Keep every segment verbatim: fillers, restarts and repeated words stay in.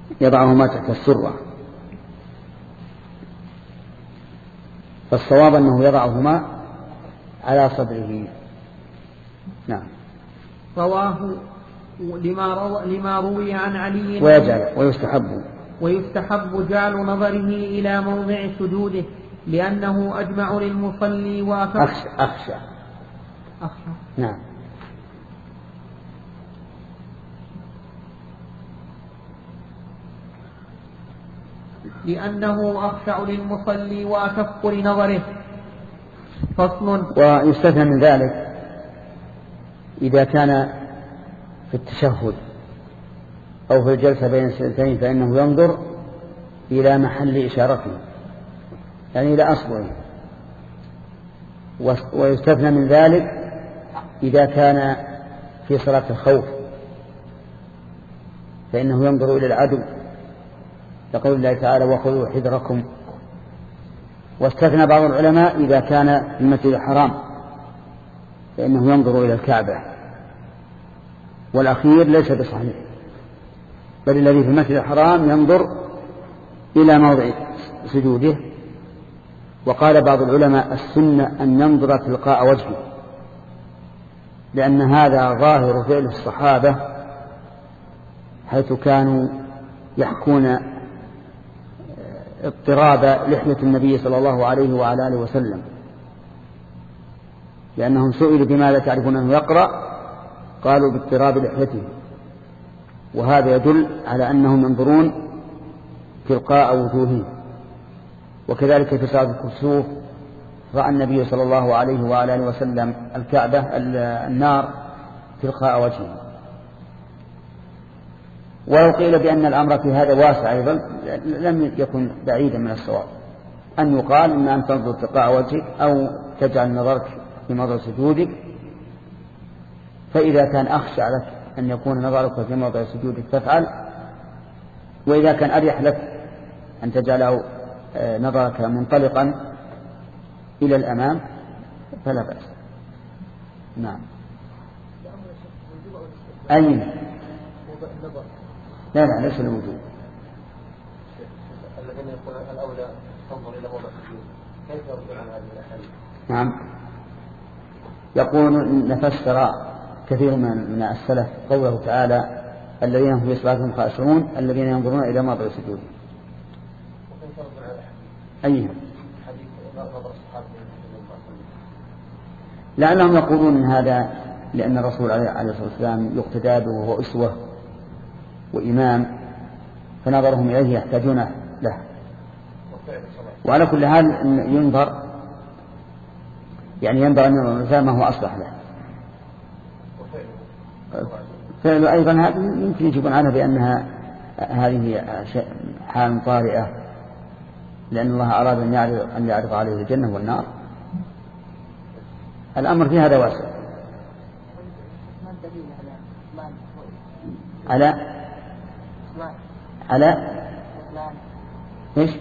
يضعهما تحت السرة، فالصواب أنه يضعهما على صدره. نعم. رواه لما, رو لما روي عن علي ويجعل ويستحب ويستحب جعل نظره إلى موضع سجوده لأنه أجمع للمصلي وأكف. أخشى أخشى أخشى نعم. لأنه أخشع للمصلي وأكف لنظره. فصل. ويستثنى من ذلك إذا كان في التشهد أو في الجلسة بين السجدتين فإنه ينظر إلى محل إشارته، يعني إلى أصبعه. ويستثنى من ذلك إذا كان في صلاة الخوف فإنه ينظر إلى العدو، لقول الله تعالى وخذوا حذركم. واستثنى بعض العلماء إذا كان في المسجد الحرام فإنه ينظر إلى الكعبة، والأخير ليس بصحيح، بل الذي في المسجد الحرام ينظر إلى موضع سجوده. وقال بعض العلماء السنة أن ينظر تلقاء وجهه، لأن هذا ظاهر فعل الصحابة حيث كانوا يحكون اضطراب لحية النبي صلى الله عليه وعلى آله وسلم، لأنهم سئلوا بماذا تعرفون أنه يقرأ؟ قالوا باضطراب لحيته، وهذا يدل على أنهم ينظرون تلقاء وجوههم. وكذلك في صلاة الكسوف رأى النبي صلى الله عليه وعلى آله وسلم الكعبة النار تلقاء وجهه. ولو قيل بأن الأمر في هذا واسع أيضا لم يكن بعيدا من الصواب، أن يقال إما أن تنظر تلقاء وجهك أو تجعل نظرك في موضع سجودك، فإذا كان أخشى لك أن يكون نظرك في موضع سجودك تفعل، وإذا كان أريح لك أن تجعله نظرك منطلقا إلى الأمام فلا بأس. نعم. أين؟ لا لا ليس الوجود. الذين يقولون الأولى تنظر إلى موضع السجود كيف يرجع عن هذه الأحاديث؟ نعم. يقول نفسر كثير من السلف قوله تعالى الذين هم في صلاتهم خاشعون الذين ينظرون إلى موضع السجود. وكيف يرجع عن أيها؟ حديث نظر الصحابة لأنهم يقولون من هذا لأن الرسول عليه الصلاة والسلام يقتدى به وهو أسوة وإمام، فنظرهم إليه يحتاجون له. وعلى كل حال ينظر يعني ينظر أن الإنسان ما هو أصلح له. فعل أيضا يمكن يجيبون عنها بأنها هذه حال طارئة لأن الله أراد أن يعرض, أن يعرض عليه الجنة والنار. الأمر في هذا واسع. على على ايش؟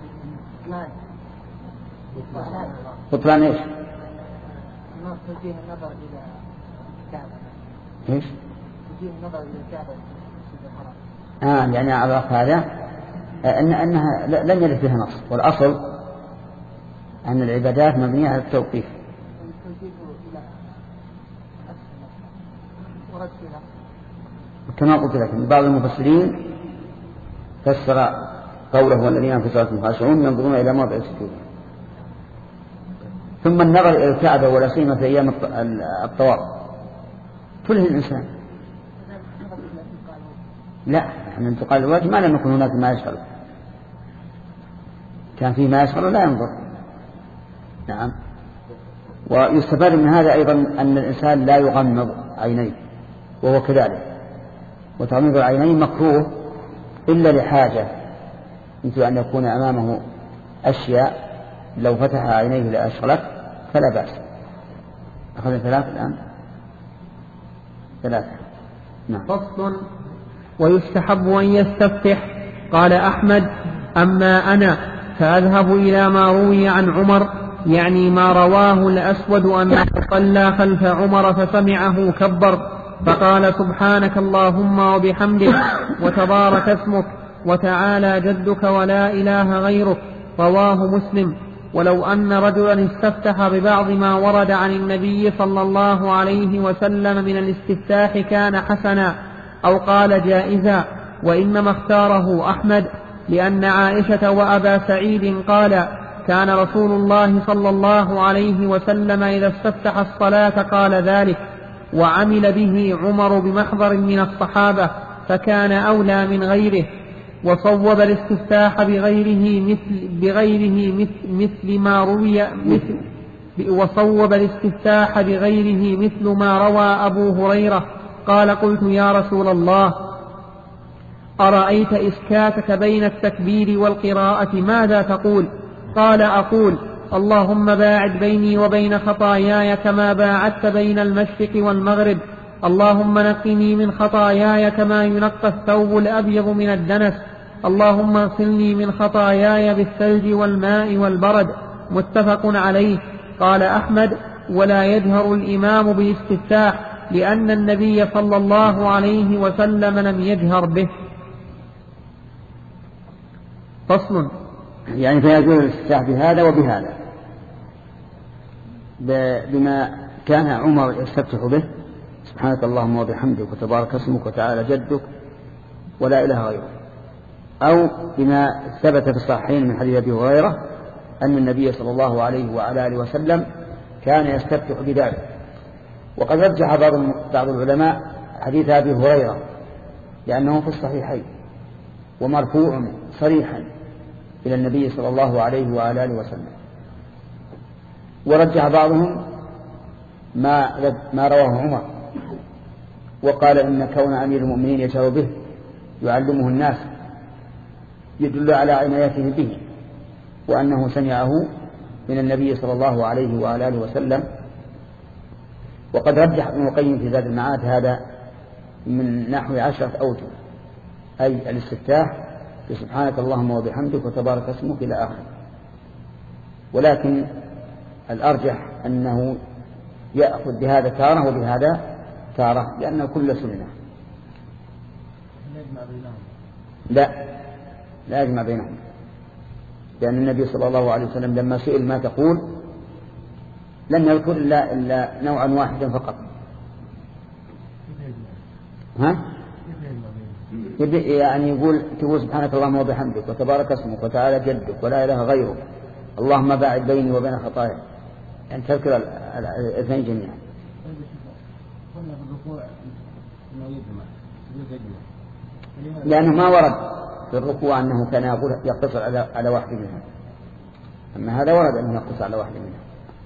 بطلان ايش؟ توجيه النظر إلى الكعبة. ايش؟ توجيه النظر إلى الكعبة. آه يعني على هذا أن أنها لم يرد فيها نص، والأصل أن العبادات مبنية على التوقيف. كما قلت لكم بعض المفسرين فسر قوله والذين في صلاتهم خاشعون ينظرون إلى موضع السجود. ثم النظر إلى الكعبة ولا سيما في أيام الطواف تلهي الإنسان. لا من انتقال الوجه ما لم يكن هناك ما يشغل، كان فيه ما يشغل لا ينظر. نعم. ويستفاد من هذا أيضا أن الإنسان لا يغمض عينيه وهو كذلك، وتغميض العينين مكروه إلا لحاجة مثل أن يكون أمامه أشياء لو فتح عينيه لأشغلت فلا بأس. أخذ ثلاث الآن ثلاثة. نعم. فصل. ويستحب أن يستفتح. قال أحمد أما أنا فأذهب إلى ما روي عن عمر يعني ما رواه الأسود أنه صلى خلف عمر فسمعه كبر فقال سبحانك اللهم وبحمدك وتبارك اسمك وتعالى جدك ولا إله غيرك، رواه مسلم. ولو أن رجلا استفتح ببعض ما ورد عن النبي صلى الله عليه وسلم من الاستفتاح كان حسنا، أو قال جائزا، وإنما اختاره أحمد لأن عائشة وأبا سعيد قال كان رسول الله صلى الله عليه وسلم إذا استفتح الصلاة قال ذلك، وعمل به عمر بمحضر من الصحابة فكان أولى من غيره. وصوب الاستفتاح بغيره مثل, بغيره مثل, مثل ما روي مثل وصوب الاستفتاح بغيره مثل ما روى أبو هريرة قال قلت يا رسول الله أرأيت إسكاتك بين التكبير والقراءة ماذا تقول؟ قال أقول اللهم باعد بيني وبين خطاياي كما باعدت بين المشرق والمغرب، اللهم نقني من خطاياي كما ينقى الثوب الأبيض من الدنس، اللهم اغسلني من خطاياي بالثلج والماء والبرد. متفق عليه. قال أحمد ولا يجهر الإمام بالاستفتاح لأن النبي صلى الله عليه وسلم لم يجهر به. فصل. يعني فيجوز الاستفتاح بهذا وبهذا بما كان عمر يستفتح به سبحانك اللهم وبحمدك وتبارك اسمك وتعالى جدك ولا إله غيرك، أو بما ثبت في الصحيحين من حديث أبي هريرة أن النبي صلى الله عليه وعلى آله وسلم كان يستفتح بذلك. وقد رجح بعض العلماء حديث أبي هريرة لأنه في الصحيحين ومرفوع صريحا إلى النبي صلى الله عليه وعلى آله وسلم. ورجح بعضهم ما ما رواه عمر وقال إن كون أمير المؤمنين يشعر به يعلمه الناس يدل على عنايته به، وأنه سمعه من النبي صلى الله عليه وعلى آله وسلم. وقد رجح ابن القيم في زاد المعاد هذا من نحو عشرة أوجه، أي الاستفتاح بسبحانك اللهم وبحمدك وتبارك اسمك إلى آخره. ولكن الأرجح أنه يأخذ بهذا تارة وبهذا تارة لأن كل سنة. لا لا يجمع بينهم، لأن النبي صلى الله عليه وسلم لما سئل ما تقول لم يذكر إلا, إلا نوعا واحدا فقط. ها؟ يعني يقول تقول سبحانك اللهم وبحمدك وتبارك اسمك وتعالى جدك ولا إله غيرك، اللهم باعد بيني وبين خطاياي، يعني تذكر الاثنين جميعا. لأنه ما ورد في الركوع أنه كان يقول يقتصر على على واحد منها، أما هذا ورد أنه يقتصر على واحد منها.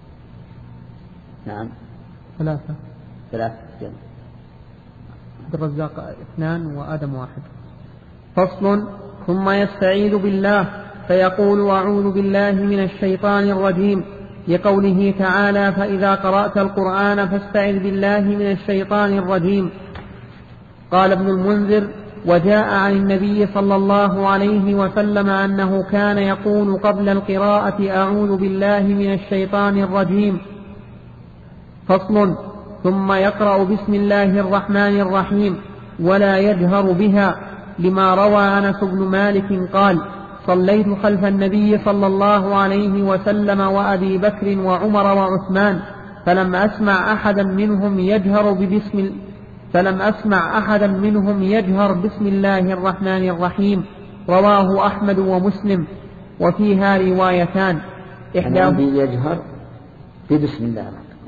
نعم. ثلاثة. ثلاثة. جميل. عبد الرزاق اثنان وآدم واحد. فصل. ثم يستعيذ بالله فيقول أعوذ بالله من الشيطان الرجيم، لقوله تعالى فإذا قرأت القرآن فاستعذ بالله من الشيطان الرجيم. قال ابن المنذر وجاء عن النبي صلى الله عليه وسلم أنه كان يقول قبل القراءة أعوذ بالله من الشيطان الرجيم. فصل. ثم يقرأ بسم الله الرحمن الرحيم ولا يجهر بها، لما روى أنس بن مالك قال صليت خلف النبي صلى الله عليه وسلم وأبي بكر وعمر وعثمان فلم أسمع أحدا منهم يجهر ببسم فلم أسمع أحدا منهم يجهر بسم الله الرحمن الرحيم. رواه أحمد ومسلم. وفيها روايتان، إحداهما يجهر ببسم الله الرحمن الرحيم.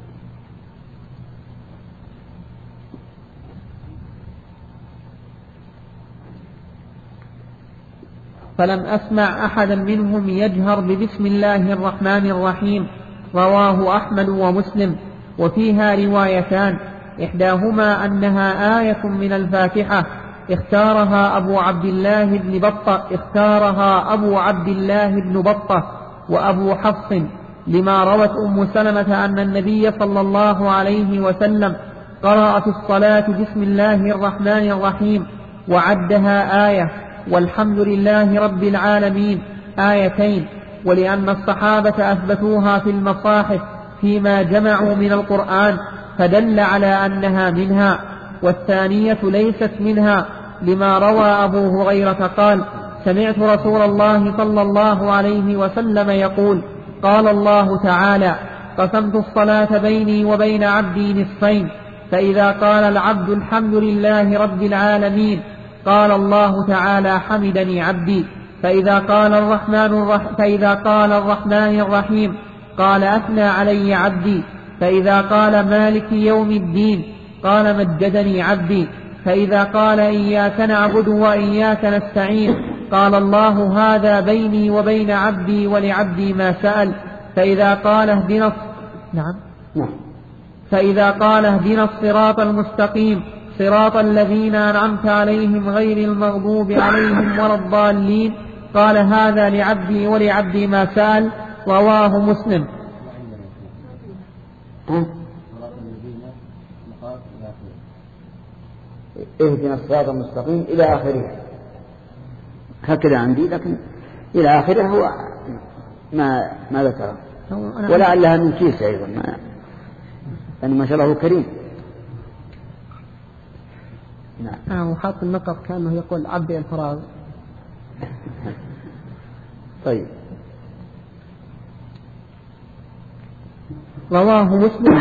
فلم أسمع أحدا منهم يجهر ببسم الله الرحمن الرحيم. رواه أحمد ومسلم. وفيها روايتان، إحداهما أنها آية من الفاتحة اختارها أبو عبد الله بن بطة اختارها أبو عبد الله بن بطة وأبو حفص، لما روت أم سلمة أن النبي صلى الله عليه وسلم قرأ في الصلاة بسم الله الرحمن الرحيم وعدها آية والحمد لله رب العالمين آيتين، ولأن الصحابة أثبتوها في المصاحف فيما جمعوا من القرآن فدل على أنها منها، والثانية ليست منها لما روى أبو هريرة قال: سمعت رسول الله صلى الله عليه وسلم يقول: قال الله تعالى: قسمت الصلاة بيني وبين عبدي نصفين، فإذا قال العبد الحمد لله رب العالمين قال الله تعالى: حمدني عبدي. فإذا قال الرحمن الرح... فإذا قال الرحمن الرحيم قال: أثنى علي عبدي. فإذا قال مالك يوم الدين قال: مجدني عبدي. فإذا قال إياك نعبد وإياك نستعين قال: الله هذا بيني وبين عبدي ولعبدي ما سأل. فإذا قال اهدنا نعم فإذا قال اهدنا الصراط المستقيم صراط الذين أنعمت عليهم غير المغضوب عليهم ولا الضالين قال: هذا لعبدي ولعبدي ما سأل. رواه مسلم. اهدنا الصراط المستقيم إلى آخره، هكذا عندي، لكن إلى آخره هو ما ما ذكره، ولعلها من كيس أيضا، ما لأن ما شاء الله كريم. نعم. أنا وحاط النقط كأنه يقول: عبدي الفراغ. طيب. رواه مسلم.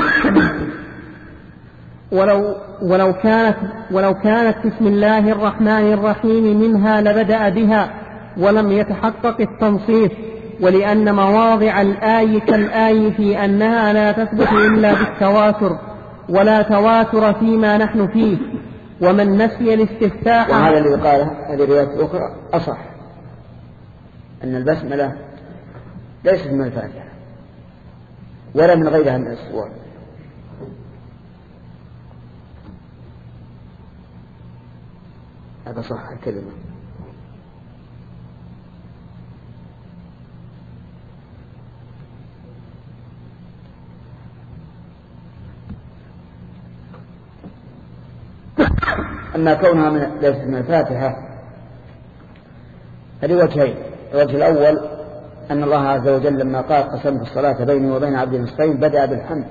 ولو ولو كانت ولو كانت بسم الله الرحمن الرحيم منها لبدأ بها ولم يتحقق التنصيص، ولأن مواضع الآي كالآي في أنها لا تثبت إلا بالتواتر، ولا تواتر فيما نحن فيه. ومن نسي الاستفتاح، وهذا اللي قاله هذه الروايات الأخرى أصح، أن البسملة ليست من الفاتحة ولا من غيرها من السور. هذا صح الكلمة. أما كونها من ليست من الفاتحة هذه وجهين. الوجه الأول أن الله عز وجل لما قال: قسمت الصلاة بيني وبين عبدي نصفين بدأ بالحمد،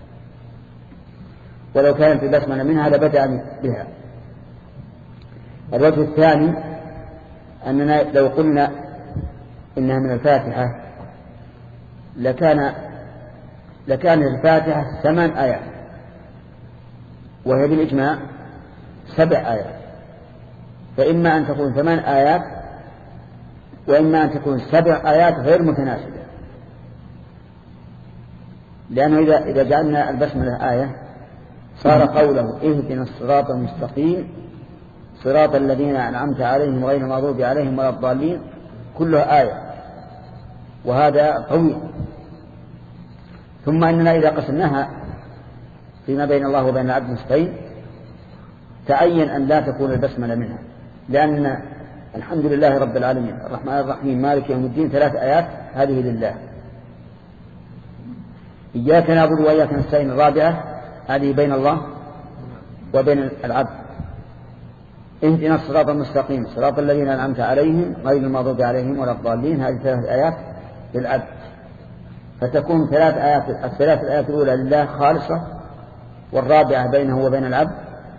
ولو كانت البسملة منها لبدأ بها. الوجه الثاني أننا لو قلنا إنها من الفاتحة لكان لكان الفاتحة ثمان آيات، وهي بالإجماع سبع آيات، فإما أن تكون ثمان آيات وإما أن تكون سبع آيات غير متناسبة، لأنه إذا إذا جعلنا البسملة آية صار قوله: اهدنا الصراط المستقيم صراط الذين أنعمت عليهم غير المغضوب عليهم ولا الضالين كلها آية، وهذا طويل. ثم أننا إذا قسمناها فيما بين الله وبين العبد نصفين تعين أن لا تكون البسملة منها، لأن الحمد لله رب العالمين الرحمن الرحيم مالك يوم الدين ثلاث آيات هذه لله. إياك نعبد وإياك نستعين الرابعة هذه بين الله وبين العبد. اهدنا الصراط المستقيم صراط الذين أنعمت عليهم غير المغضوب عليهم ولا الضالين هذه ثلاث آيات للعبد، فتكون ثلاث آيات الثلاث الآيات الأولى لله خالصة، والرابعة بينه وبين العبد،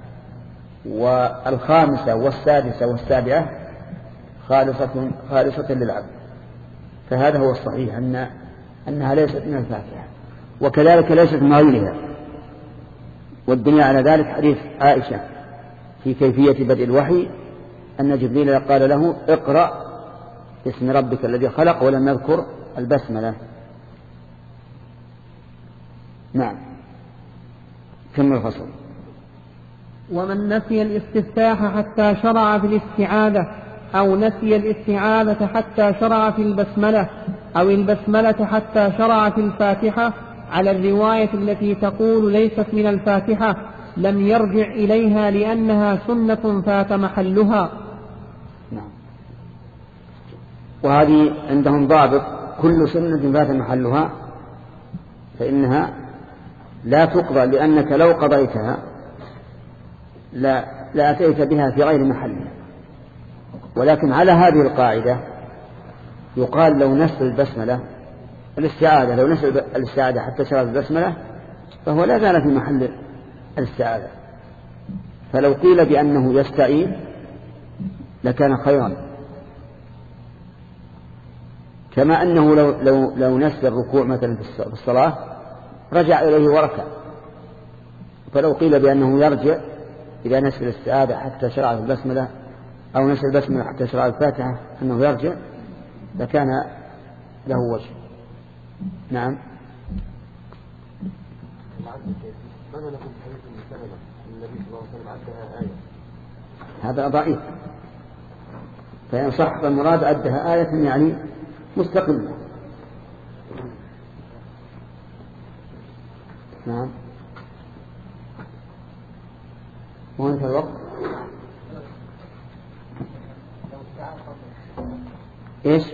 والخامسة والسادسة والسابعة خالصة خالصة للعبد. فهذا هو الصحيح أن أنها ليست من الفاتحة، وكذلك ليست من غيرها. والدليل على ذلك حديث عائشة في كيفية بدء الوحي أن جبريل قال له: اقرأ باسم ربك الذي خلق، ولم يذكر البسملة. نعم. كم الفصل. ومن نسي الاستفتاح حتى شرع في الاستعاذة، أو نسي الاستعاذة حتى شرع في البسملة، أو البسملة حتى شرع في الفاتحة على الرواية التي تقول ليست من الفاتحة لم يرجع إليها لأنها سنة فات محلها. نعم. وهذه عندهم ضابط: كل سنة فات محلها فإنها لا تقضى، لأنك لو قضيتها لا لأتيت بها في غير محلها. ولكن على هذه القاعدة يقال لو نسل البسملة الاستعاذة لو نسل الاستعاذة حتى شرع البسملة فهو لا زال في محل الاستعاذة. فلو قيل بأنه يستعيذ لكان خيرا، كما أنه لو, لو, لو نسي الركوع مثلا في الصلاة رجع إليه وركع، فلو قيل بأنه يرجع إذا نسي الاستعاذة حتى شرع البسملة أو نسي البسملة حتى شرع الفاتحة أنه يرجع لكان له وجه. نعم. ماذا نقول في حديث ابن سلمة النبي صلى الله عليه وسلم عدها آية؟ هذا ضعيف، فإن صح فالمراد عدها آية يعني مستقلة. نعم. وانت الوقت ايش؟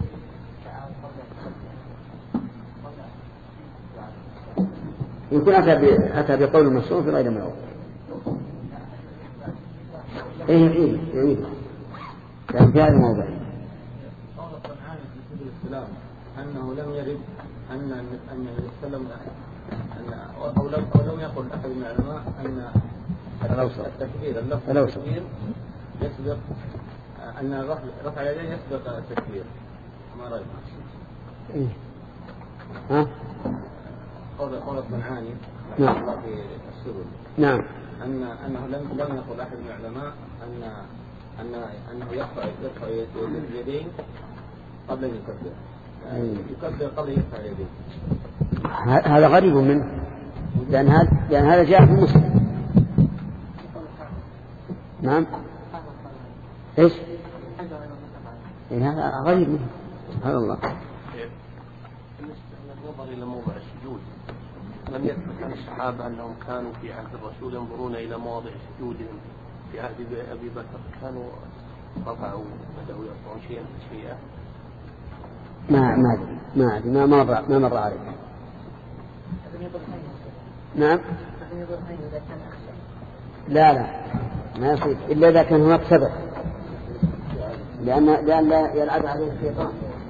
يكون أتى بقول المشروع في غير موضع. ايه يعيد يعيد يعني في هذا الموضع. قال الصنعاني في سبيل السلام أنه لم يرد أن أن يسلم أن أو لم أو لم يقل أحد من العلماء أن التكبير اللفظ التكبير يسبق أن رفع اليدين يسبق التكبير. ما رأيك؟ إيه. ها؟ قول قول الصنعاني نعم في السبل نعم أن أنه لم لم يقل أحد من العلماء أن أن أنه يرفع يرفع اليدين قبل أن يكبر، يعني يكبر قبل يرفع اليدين. هذا غريب منه، لأن هذا لأن هذا جاء في مسلم. نعم. إيش؟ إيه هذا غريب منه. سبحان الله. بالنظر إلى موضع السجود لم يثبت عن الصحابة أنهم كانوا في عهد الرسول ينظرون إلى مواضع سجودهم. في عهد أبي بكر كانوا رفعوا بدأوا يرفعون شيئا شيئا. ما ما أدري ما أدري ما مر ما مر عليك. نعم. لا لا ما يصير إلا إذا كان هناك سبب، لأن لأن لا يلعب عليه الشيطان.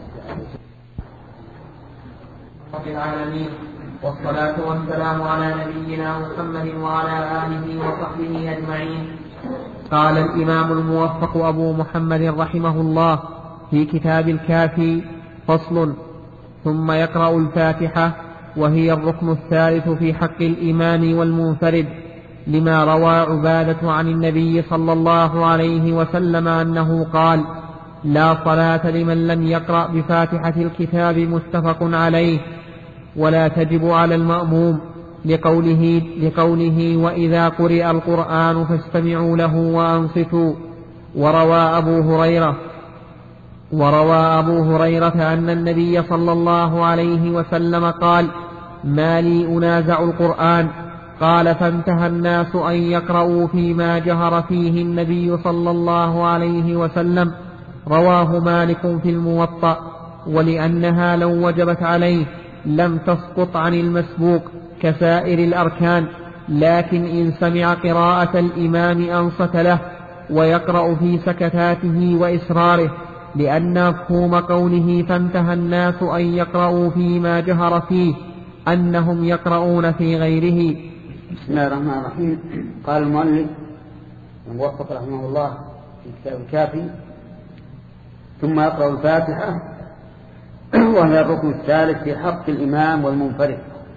رب العالمين، والصلاة والسلام على نبينا محمد وعلى آله وصحبه أجمعين. قال الإمام الموفق أبو محمد رحمه الله في كتاب الكافي: فصل. ثم يقرأ الفاتحة وهي الركن الثالث في حق الإمام والمنفرد، لما روى عبادة عن النبي صلى الله عليه وسلم أنه قال: لا صلاة لمن لم يقرأ بفاتحة الكتاب، متفق عليه. ولا تجب على المأموم لقوله, لقوله وإذا قرئ القرآن فاستمعوا له وأنصتوا. وروى أبو هريرة وروى أبو هريرة أن النبي صلى الله عليه وسلم قال: ما لي أنازع القرآن؟ قال: فانتهى الناس أن يقرأوا فيما جهر فيه النبي صلى الله عليه وسلم. رواه مالك في الموطأ. ولأنها لو وجبت عليه لم تسقط عن المسبوق كسائر الأركان، لكن إن سمع قراءة الإمام أنصت له ويقرأ في سكتاته وإسراره، لأن مفهوم قوله فانتهى الناس أن يقرأوا فيما جهر فيه أنهم يقرؤون في غيره. بسم الله الرحمن الرحيم. قال المؤلف الموفق رحمه الله في كتاب الكافي: ثم يقرأ الفاتحة وهي الركن الثالث في حق الإمام والمنفرد.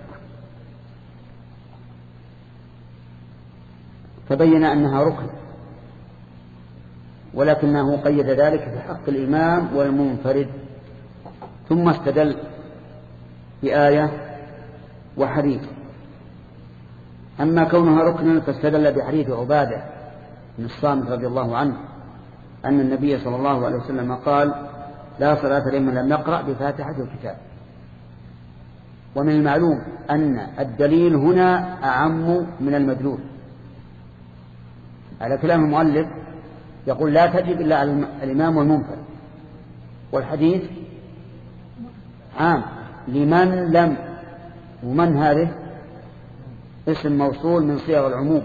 فبين أنها ركن، ولكنه قيد ذلك في حق الإمام والمنفرد، ثم استدل بآية وحديث. أما كونها ركنا فاستدل بحديث عبادة بن الصامت رضي الله عنه أن النبي صلى الله عليه وسلم قال: لا صلاة لمن لم يقرأ بفاتحة الكتاب. ومن المعلوم أن الدليل هنا أعم من المدلول. على كلام المؤلف يقول لا تجب إلا على الإمام والمنفرد، والحديث عام لمن لم، ومن هذه اسم موصول من صيغ العموم،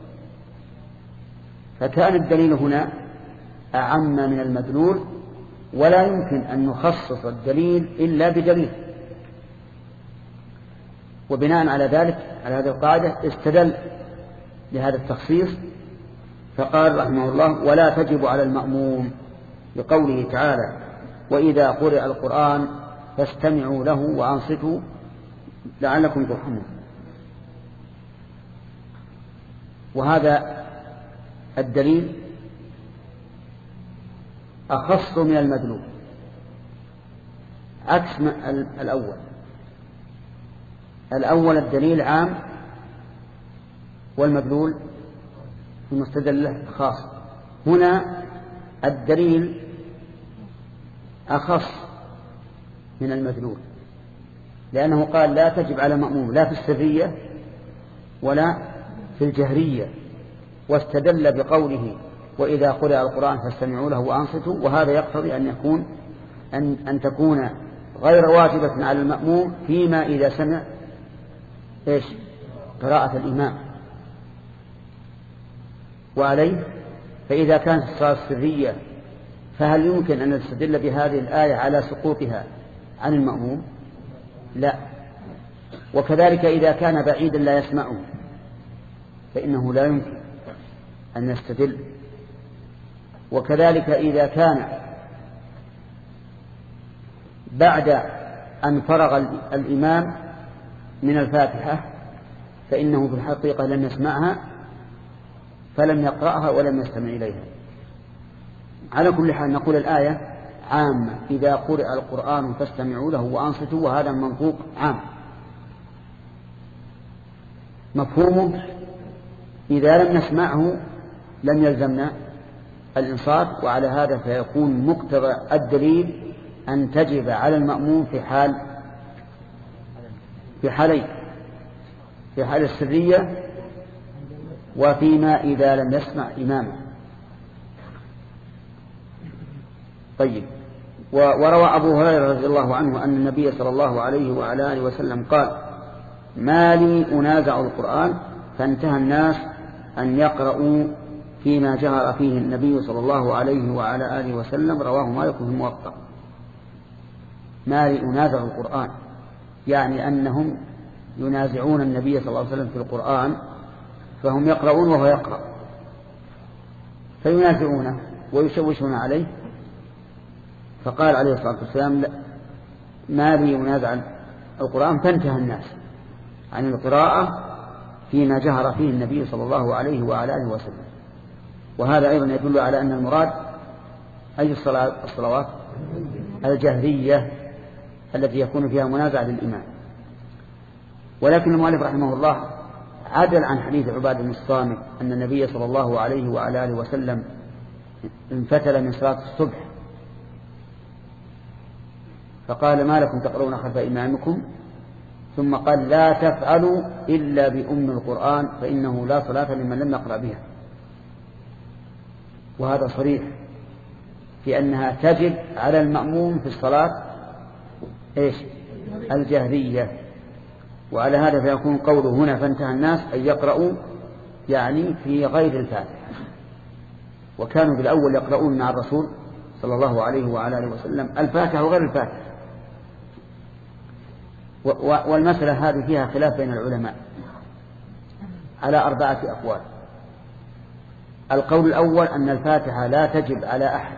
فكان الدليل هنا أعم من المدلول، ولا يمكن أن نخصص الدليل إلا بدليل. وبناء على ذلك على هذه القاعدة استدل لهذا التخصيص فقال رحمه الله ولا تجب على المأموم بقوله تعالى وإذا قرئ القرآن فاستمعوا له وأنصتوا لعلكم ترحمون. وهذا الدليل أخص من المدلول عكس الأول. الأول الدليل عام والمدلول المستدل له خاص. هنا الدليل أخص من المدلول، لأنه قال لا تجب على مأموم لا في السرية ولا في الجهرية، واستدل بقوله وإذا قرأ القرآن فاستمعوا له وأنصتوا، وهذا يقتضي أن يكون أن, أن تكون غير واجبة على المأموم فيما إذا سمع إيش قراءة الإمام. وعليه فإذا كانت الصلاة السرية فهل يمكن أن نستدل بهذه الآية على سقوطها عن المأموم؟ لا. وكذلك إذا كان بعيدا لا يسمعه فإنه لا يمكن أن نستدل. وكذلك إذا كان بعد أن فرغ الإمام من الفاتحة فإنه في الحقيقة لم يسمعها فلم يقرأها ولم يستمع إليها. على كل حال نقول الآية عامة إذا قرأ القرآن فاستمعوا له وأنصتوا، وهذا المنطوق عام. مفهومه إذا لم نسمعه لم يلزمنا الإنصات، وعلى هذا فيكون مقتضى الدليل أن تجب على المأموم في حال في حالين، في حال السرية وفيما إذا لم يسمع إمامه. طيب. وروى أبو هريرة رضي الله عنه أن النبي صلى الله عليه وعلى آله وسلم قال ما لي أنازع القرآن فانتهى الناس أن يقرؤوا فيما جهر فيه النبي صلى الله عليه وعلى آله وسلم. رواه مالك في الموطأ. ما لي أنازع القرآن يعني أنهم ينازعون النبي صلى الله عليه وسلم في القرآن، فهم يقرؤون وهو يقرأ فينازعونه ويشوشون عليه. فقال عليه الصلاة والسلام ما لي ينازع القرآن فانتهى الناس عن القراءة فيما جهر فيه النبي صلى الله عليه وعلى آله وسلم. وهذا أيضا يدل على أن المراد أي الصلوات الجهرية التي يكون فيها منازعة للإمام. ولكن المؤلف رحمه الله عدل عن حديث عبادة بن الصامت أن النبي صلى الله عليه وعلى آله وسلم انفتل من صلاة الصبح فقال ما لكم تقرؤون خلف إمامكم، ثم قال لا تفعلوا إلا بأم القرآن فإنه لا صلاة لمن لم يقرأ بها. وهذا صريح في أنها تجب على المأموم في الصلاة إيش الجهرية. وعلى هذا فيكون قوله هنا فانتهى الناس أن يقرؤوا يعني في غير الفاتحة، وكانوا بالأول يقرؤون مع الرسول صلى الله عليه وعلى آله وسلم الفاتحة وغير الفاتحة. والمسألة هذه فيها خلاف بين العلماء على أربعة أقوال. القول الأول أن الفاتحة لا تجب على أحد،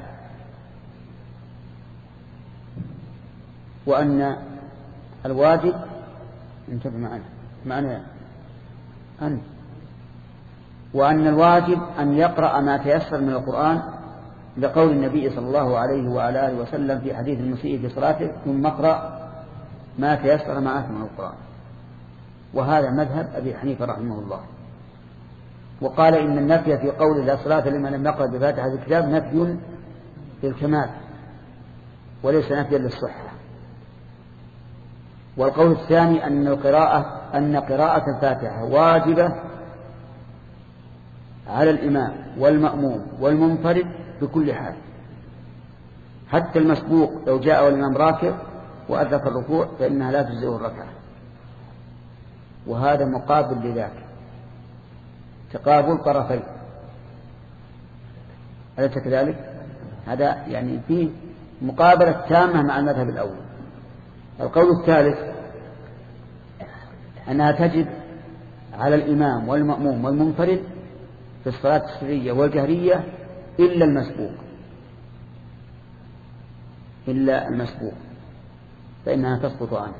وأن الواجب انتبه معنا معنا أنت وأن الواجب أن يقرأ ما تيسر من القرآن لقول النبي صلى الله عليه وعلى آله وسلم في حديث المسيء في صلاته ثم اقرأ ما تيسر معك من القرآن. وهذا مذهب أبي حنيفة رحمه الله. وقال إن النفي في قول لا صلاة لمن لم يقرأ بفاتحة الكتاب نفي للكمال وليس نفيا للصحة. والقول الثاني أن القراءة أن قراءة الفاتحة واجبة على الإمام والمأموم والمنفرد بكل حال، حتى المسبوق لو جاء والإمام راكع وأدرك الركوع فإنها لا تجزئه الركعة. وهذا مقابل لذاك، تقابل طرفين، أليس كذلك؟ هذا يعني فيه مقابلة تامة مع المذهب الأول. القول الثالث أنها تجب على الإمام والمأموم والمنفرد في الصلاة السرية والجهرية إلا المسبوق إلا المسبوق فإنها تسقط عنه.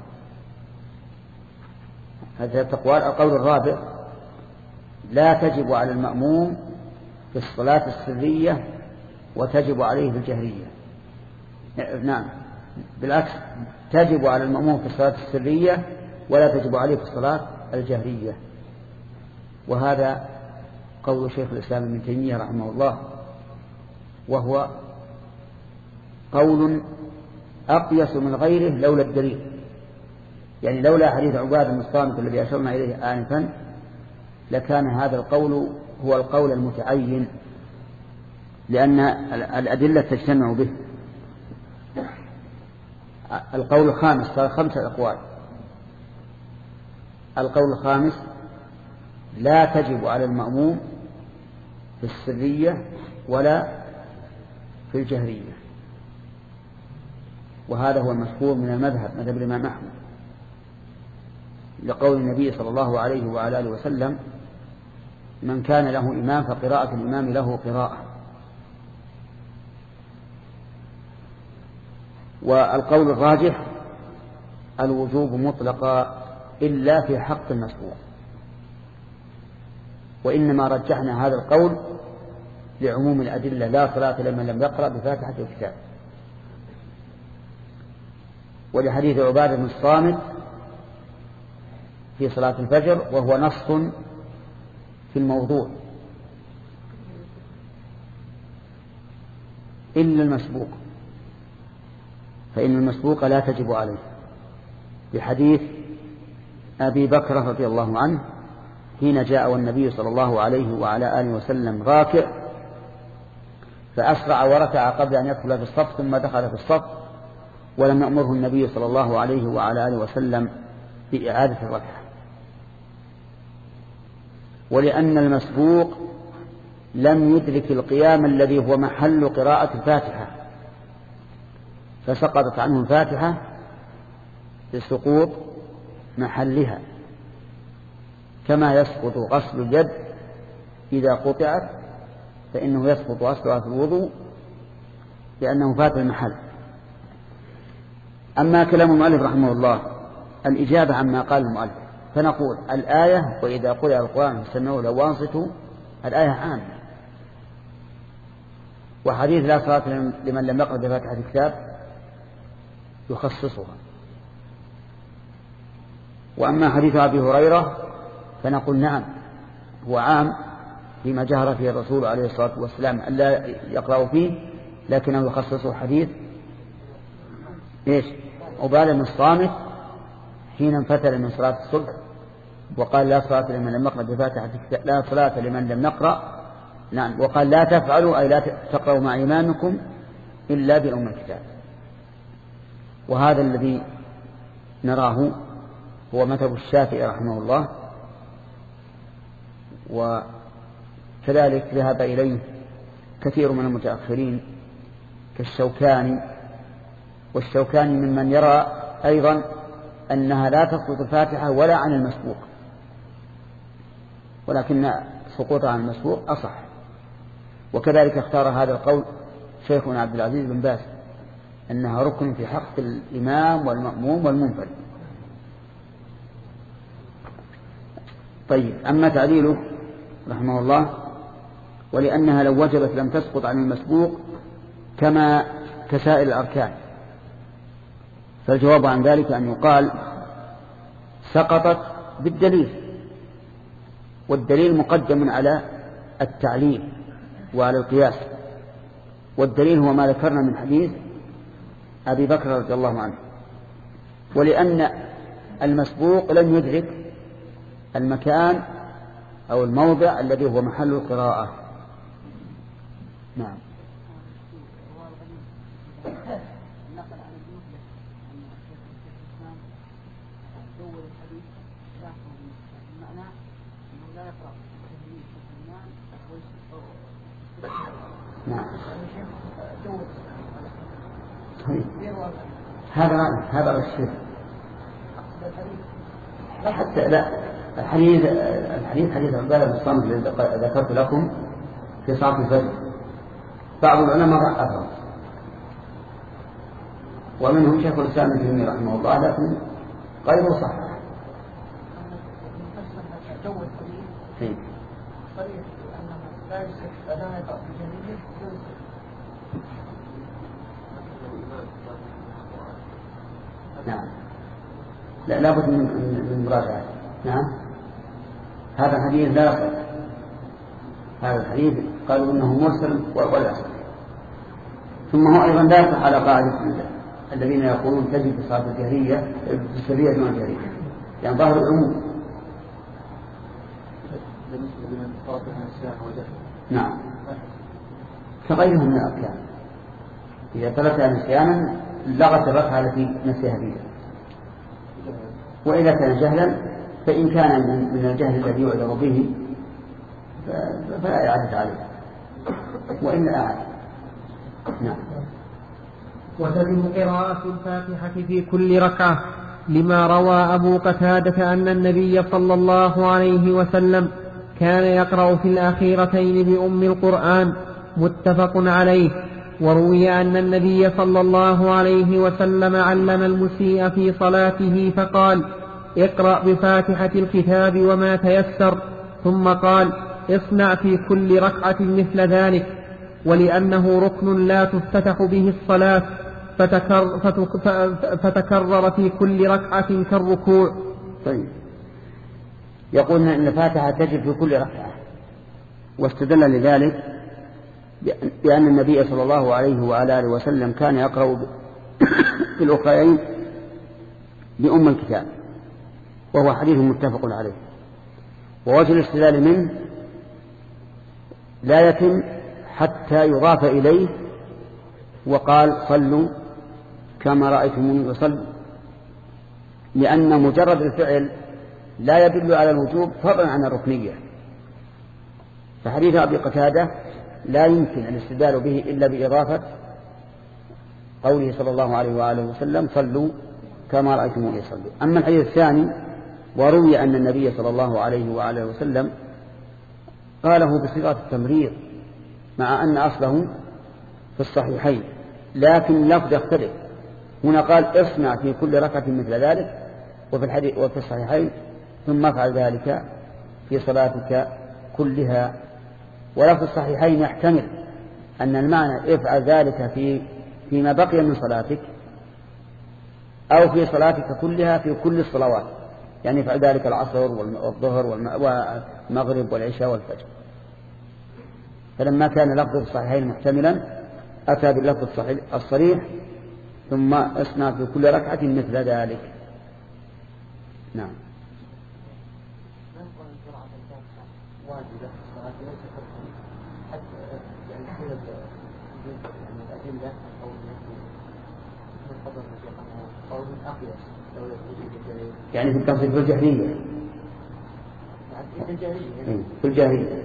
هذا التقوال. القول الرابع لا تجب على المأموم في الصلاة السرية وتجب عليه في الجهرية. نعم بالعكس، تجب على المأموم في الصلاة السرية ولا تجب عليه في الصلاة الجهرية. وهذا قول شيخ الإسلام ابن تيمية رحمه الله، وهو قول أقيس من غيره لولا الدليل. يعني لولا حديث عبادة بن الصامت الذي أشرنا إليه آنفا لكان هذا القول هو القول المتعين، لأن الأدلة تجتمع به. القول الخامس، صار خمسة أقوال. القول الخامس لا تجب على المأموم في السرية ولا في الجهرية، وهذا هو المشهور من المذهب مذهب الإمام أحمد، لقول النبي صلى الله عليه وعلى آله وسلم: من كان له إمام فقراءة الإمام له قراءة. والقول الراجح الوجوب مطلقا إلا في حق المسبوق، وإنما رجحنا هذا القول لعموم الأدلة: لا صلاة لمن لم يقرأ بفاتحة الكتاب. ولحديث عبادة بن الصامت في صلاة الفجر، وهو نص في الموضوع إلا المسبوق، فإن المسبوق لا تجب عليه، بحديث أبي بكر رضي الله عنه حين جاء والنبي صلى الله عليه وعلى آله وسلم راكع فأسرع وركع قبل أن يدخل في الصف، ثم دخل في الصف ولم يأمره النبي صلى الله عليه وعلى آله وسلم بإعادة الركعة. ولأن المسبوق لم يدرك القيام الذي هو محل قراءة الفاتحة، فسقطت عنه الفاتحة بسقوط محلها، كما يسقط غسل اليد إذا قطعت فإنه يسقط غسلها في الوضوء لأنه فات المحل. أما كلام المؤلف رحمه الله الإجابة عما قال المؤلف، فنقول الآية: وإذا قرأ القرآن فاستمعوا له وانصتوا، الآية عامة، وحديث لا صلاة لمن لم يقرأ بفاتحة الكتاب يخصصها. وأما حديث أبي هريرة فنقول نعم هو عام فيما جهر فيه الرسول عليه الصلاة والسلام ألا يقرأ فيه، لكنه يخصصه حديث إيش؟ عبادة بن الصامت حين انفتل من صلاة الصبح وقال: لا صلاة لمن لم يقرأ بفاتحة الكتاب، لا صلاة لمن لم يقرأ. نعم. وقال: لا تفعلوا أي لا تقرأوا مع إمامكم إلا بأم الكتاب. وهذا الذي نراه هو مذهب الشافعي رحمه الله، وكذلك ذهب إليه كثير من المتأخرين كالشوكاني، والشوكاني ممن يرى أيضا أنها لا تسقط الفاتحة ولا عن المسبوق، ولكن سقوطها عن المسبوق أصح. وكذلك اختار هذا القول شيخنا عبد العزيز بن باز أنها ركن في حق الإمام والمأموم والمنفرد. طيب، أما تعليله رحمه الله: ولأنها لو وجبت لم تسقط عن المسبوق كما كسائر الأركان. فالجواب عن ذلك أن يقال: سقطت بالدليل، والدليل مقدم على التعليل وعلى القياس، والدليل هو ما ذكرنا من حديث أبي بكر رضي الله عنه. ولأن المسبوق لم يدرك المكان أو الموضع الذي هو محل القراءة. نعم. نعم. هذا هذا الشيء حتى لا الحديث الحديث حديث عبادة بن الصامت الذي ذكرت لكم في صلاة الفجر بعض العلماء ضعفه ومنهم شيخ الإسلام ابن تيمية رحمه الله لكن غير صحيح. صريح أنه لا يصح أداء بعض الجميع. نعم لا لابد من من مراجعة. نعم هذا الحديث لا يصح. هذا الحديث قالوا إنه مرسل ولا يصح. ثم هو أيضا لا يصح على قاعدة الذين يقولون تجب في صلاة الجهرية في السرية دون الجهرية يعني ظاهر العموم. نعم كغيرهم من الأركان إذا تركها نسيانا لغت الركعة التي نسيها فيها. وإذا كان جهلا فإن كان من الجهل الذي يعذر به فلا إعادة عليه وإلا أعاد. نعم. وتجب قراءة الفاتحة في كل ركعة لما روى أبو قتادة أن النبي صلى الله عليه وسلم كان يقرأ في الأخيرتين بأم القرآن متفق عليه. وروي أن النبي صلى الله عليه وسلم علم المسيء في صلاته فقال اقرأ بفاتحة الكتاب وما تيسر ثم قال اصنع في كل ركعة مثل ذلك. ولأنه ركن لا تفتتح به الصلاة فتكرر, فتكرر في كل ركعة كالركوع. طيب يقول أن الفاتحة تجب في كل ركعة واستدل لذلك بأن النبي صلى الله عليه وعلى آله وسلم كان يقرأ في الأخرين بأم الكتاب وهو حديث متفق عليه. ووجه الاستدلال منه لا يتم حتى يضاف إليه وقال صلوا كما رأيتموني أصلي لأن مجرد الفعل لا يدل على الوجوب فضلا عن الركنية. فحديث أبي قتادة لا يمكن الاستدلال به إلا بإضافة قوله صلى الله عليه وآله وسلم صلوا كما رأيتموني أصلي. أما الحديث الثاني وروي أن النبي صلى الله عليه وآله وسلم قاله بصيغة التمرير مع أن أصله في الصحيحين لكن اللفظ يختلف. هنا قال اصنع في كل ركعة مثل ذلك وفي الحديث وفي الصحيحين ثم افعل ذلك في صلاتك كلها. ولفظ الصحيحين يحتمل أن المعنى افعل ذلك في فيما بقي من صلاتك أو في صلاتك كلها في كل الصلوات يعني افعل ذلك العصر والظهر والمغرب والعشاء والفجر. فلما كان لفظ الصحيحين محتملا أتى باللفظ الصريح ثم اصنع في كل ركعة مثل ذلك. نعم. يعني في التصريف في الجهرية في الجهرية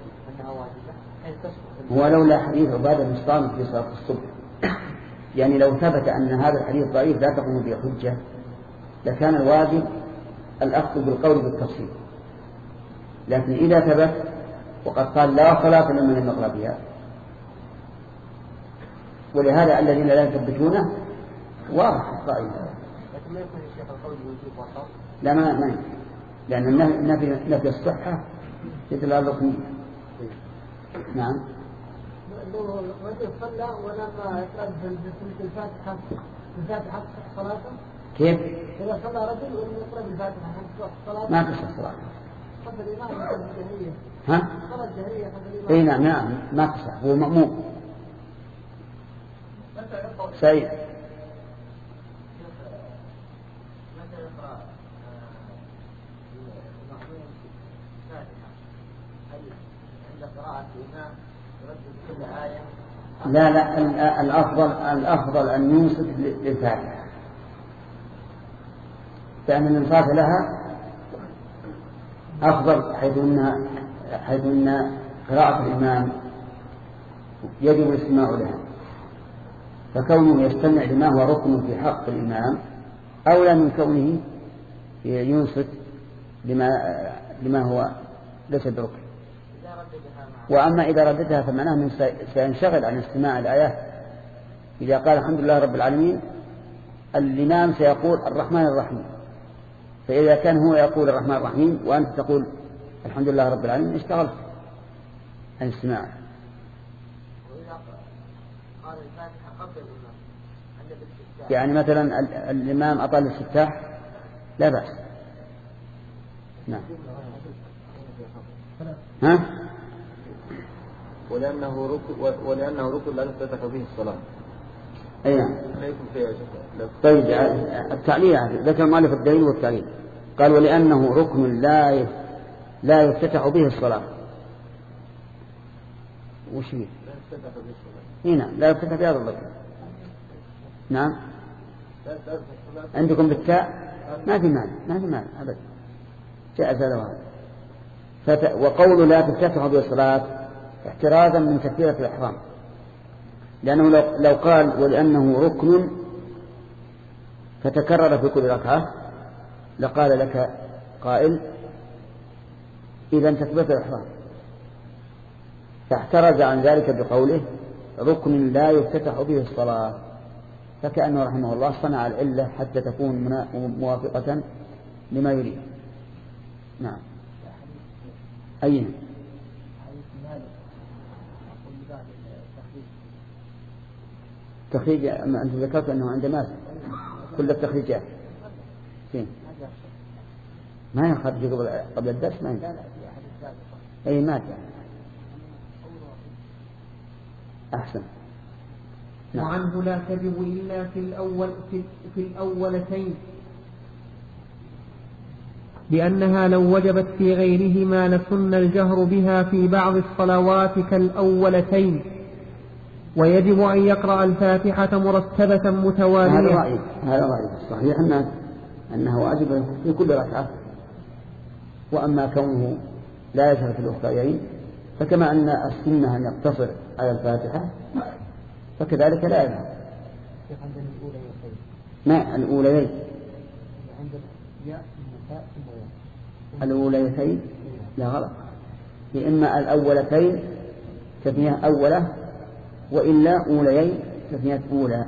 هو لولا حديث عبادة بن الصامت في صلاة الصبح يعني لو ثبت أن هذا الحديث ضعيف لا تقوم به حجة لكان الواجب الأخذ بالقول بالتفصيل. لكن إذا ثبت وقد قال لا صلاة لمن لم يقرأ بها ولهذا الذين لا يثبتونه واضح القائل لا ما ما لأن النفي نفي الصحة مثل الركنية. نعم. الرجل صلى ولما يقرأ بالفاتحة بالفاتحة صلاته كيف؟ إذا صلى رجل ولم يقرأ بالفاتحة صلاته ما تصح صلاته. قبل الإمام صلاة الجهرية. ها؟ صلاة الجهرية قبل الإمام. إيه نعم نعم ما تصح هو مأموم. سيد. لا لا الأفضل الأفضل أن ينصت للفاتحة فإن الإنصات لها أفضل حيث أن حيث أن قراءة الإمام يجب الاستماع لها فكونه يستمع لما هو ركن في حق الإمام أولى من كونه ينصت لما لما هو ليس بركن. وأما إذا رددها فمعناه من سينشغل عن استماع الآيات. إذا قال الحمد لله رب العالمين الإمام سيقول الرحمن الرحيم، فإذا كان هو يقول الرحمن الرحيم وأنت تقول الحمد لله رب العالمين اشتغلت عن استماع. يعني مثلا الإمام أطال الاستفتاح لا بأس. نعم. ها؟ ولأنه ركن ولأنه ركن لا تفتتح به الصلاة. أي نعم. طيب التعليل ذكر مالك الدليل والتعليل قال ولأنه ركن لا لا يفتتح به الصلاة. وش هي؟ لا يفتتح به الصلاة. هنا لا يفتتح بهذا الركن. نعم. عندكم بالتاء ما في معنى ما في معنى أبدا جاء هذا. فت... وقول لا تفتتح به الصلاة احترازا من تكبيرة الإحرام، لأنه لو, لو قال ولأنه ركن فتكرر في كل ركعة لقال لك قائل إذا تكبيرة الإحرام، فاحترز عن ذلك بقوله ركن لا يفتتح به الصلاة، فكأنه رحمه الله صنع العلة حتى تكون موافقة لما يريد. نعم. أين تخريج أما أنت ذكرت أنه عند ماذا كل التخريجات فين ما يخرج قبل قبل الدرس ما ينفع أي مات يعني. أحسن. نعم. وعنه لا تجب إلا في الأول في, في الأولتين، لأنها لو وجبت في غيرهما لسن الجهر بها في بعض الصلوات كالأولتين، ويجب أن يقرأ الفاتحة مرتبة متوالية. هذا رأيي هذا رأيي صحيح أنه أنه واجب في كل ركعة، وأما كونه لا يجهر في الأخريين فكما أن السنة أن يقتصر على الفاتحة فكذلك لا يجهر. ما الأوليين الأوليتين لا غلط، إما الأولتين تثنية أولى وإلا أوليين تثنية أولى.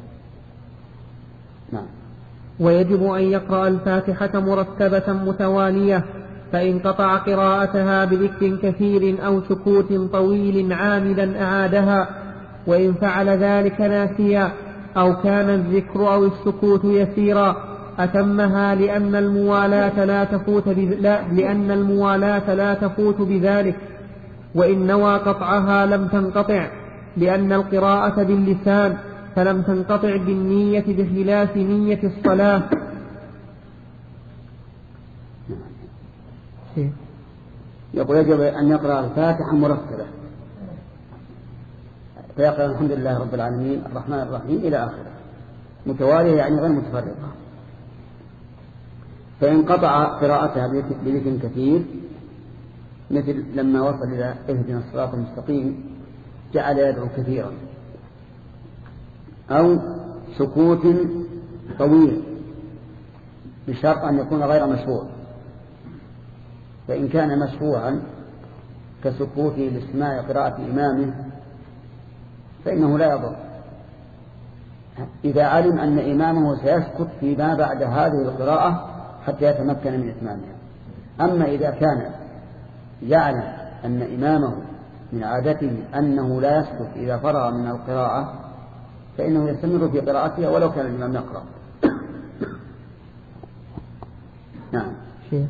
نعم. ويجب أن يقرأ الفاتحة مرتبة متوالية، فإن قطع قراءتها بذكر كثير أو سكوت طويل عامدا أعادها، وإن فعل ذلك ناسيا أو كان الذكر أو السكوت يسيرا أتمها، لأن الموالاة لا تفوت لا لأن الموالاة لا تفوت بذلك. وإن نوى قطعها لم تنقطع، لأن القراءة باللسان فلم تنقطع بالنية بخلاف نية الصلاة. يقول يجب أن يقرأ الفاتحة مرتبة، فيقرأ الحمد لله رب العالمين الرحمن الرحيم إلى آخره متوالية يعني غير متفرقة. فإن قطع قراءتها بذكر كثير مثل لما وصل إلى اهدنا الصراط المستقيم جعل يدعو كثيرا، أو سكوت طويل بشرط أن يكون غير مشروع، فإن كان مشروعا كسكوته لاستماع قراءة إمامه فإنه لا يضر إذا علم أن إمامه سيسكت فيما بعد هذه القراءة حتى يتمكن من إتمامها. أما إذا كان يعلم أن إمامه من عادته أنه لا يسكت إذا فرغ من القراءة فإنه يستمر في قراءتها ولو كان الإمام يقرأ. نعم. شيخ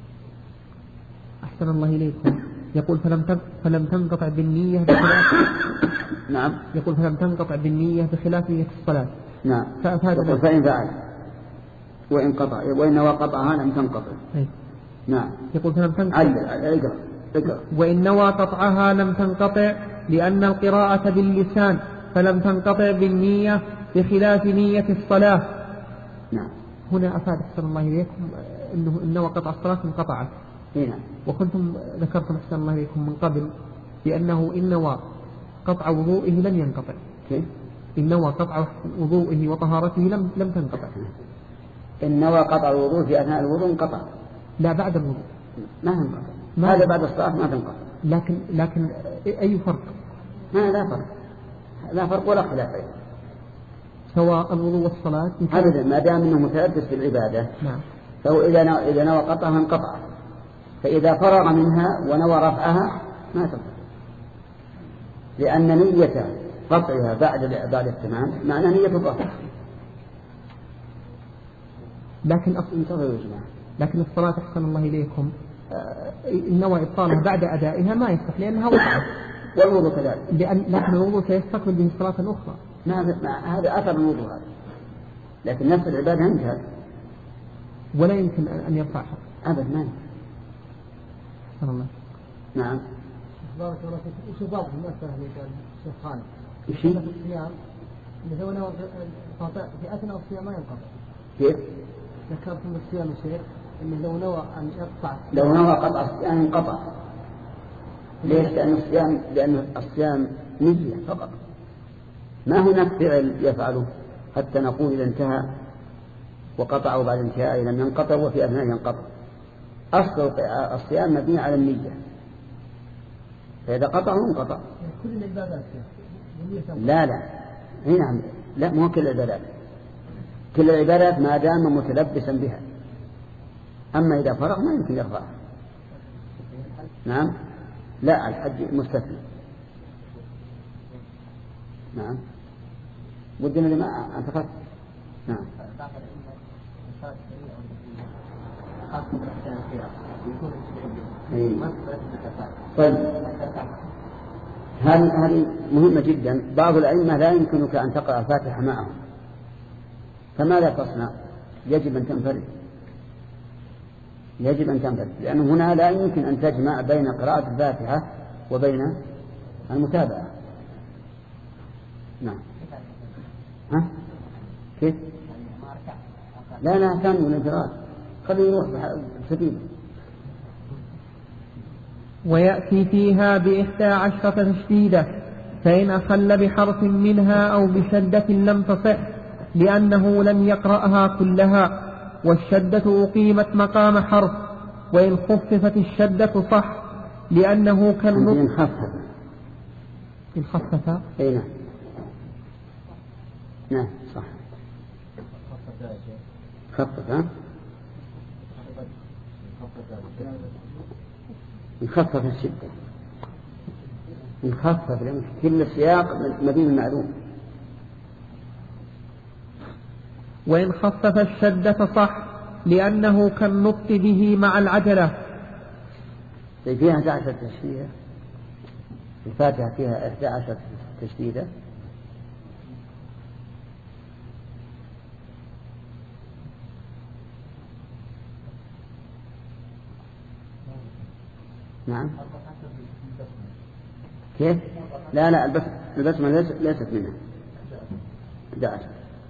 أحسن الله إليكم، يقول فلم فلم تنقطع بالنية بخلاف نعم. يقول فلم تنقطع بالنية بخلاف نية الصلاة. نعم. يقول فإن فعل وإن قطع وإن نوى قطعها لم تنقطع. أي. نعم. يقول فلم تنقطع علل اقرأ وإن نوى قطعها لم تنقطع، لأن القراءة باللسان فلم تنقطع بالنية بخلاف نية الصلاة. نعم. هنا أفاد أحسن الله إليكم أنه إن نوى قطع الصلاة انقطعت. نعم. وكنتم ذكرتم أحسن الله إليكم من قبل بأنه إن نوى قطع وضوئه لم ينقطع. كيف؟ إن نوى قطع وضوئه وطهارته لم لم تنقطع. إن نوى قطع الوضوء في أثناء الوضوء انقطع. لا بعد الوضوء ما تنقطع، هذا بعد الصلاة ما تنقطع. لكن لكن أي فرق؟ ما لا فرق، لا فرق ولا خلاف أيضا، سواء الوضوء والصلاة أبدا ما دام أنه متلبس بالعبادة. نعم. فهو إذا نوى إذا نوى قطعها انقطع، فإذا فرغ منها ونوى رفعها ما تنقطع، لأن نية قطعها بعد بعد التمام معنى نية الرفع. لكن أصل انتظروا يا جماعة. لكن الصلاة أحسن الله إليكم نوى إبطالها بعد أدائها ما يصح لأنها وقعت. والوضوء كذلك. لأن لكن الوضوء سيستقبل به صلاة أخرى. ما هذا أثر الوضوء هذا، لكن نفس العبادة انتهت. ولا يمكن أن يرفعها. أبدا ما يمكن. سبحان الله. نعم. بارك الله فيك. وش ضابط المسألة اللي قال الشيخ خالد؟ وش؟ الصيام اللي هو نوى قاطع في أثناء الصيام ما ينقطع. كيف؟ ذكرتم الصيام الشيخ إنه لو نوى أن يقطع. لو نوى قطع الصيام انقطع. ليش؟ لأن الصيام لأن الصيام نية فقط، ما هناك فعل يفعله حتى نقول إذا انتهى وقطعه بعد انتهاء لم ينقطع وفي أثناء ينقطع. أصل الصيام مبني على النية، فإذا قطعه انقطع. كل العبادات لا لا هنا لا مو كل العبادات، كل العبادات ما دام متلبسا بها، أما إذا فرغ ما يمكن يرفعها. نعم. لا الحج مستثنى. نعم. ودنا لما انتقدت. نعم. طيب هذه هذه مهمة جدا. بعض الأئمة لا يمكنك أن تقرأ الفاتحة معهم، فماذا تصنع؟ يجب أن تنفرد، يجب أن تنفرد، لأنه هنا لا يمكن أن تجمع بين قراءة الفاتحة وبين المتابعة. نعم. ها؟ كيف؟ لا لا كان من الانفراد، خليه يروح بسبيله. ويأتي فيها بإحدى عشرة تشديدة، فإن أخل بحرف منها أو بشدة لم تصح، لأنه لم يقرأها كلها، والشدة أقيمت مقام حرف، وإن خففت الشدة صح، لأنه كالنطق. إن خفف. إن خفف. أي نعم. نعم صح. خفف ها؟ يخفف الشدة، يخفف لأن كل سياق مبين معلوم. وإن خفف الشدة صح، لأنه كالنطق به مع العجلة. فيها إحدى عشرة تشديدة، الفاتحة فيها إحدى عشرة تشديدة. نعم. كيف؟ لا لا البسمة ليست منها. دعت.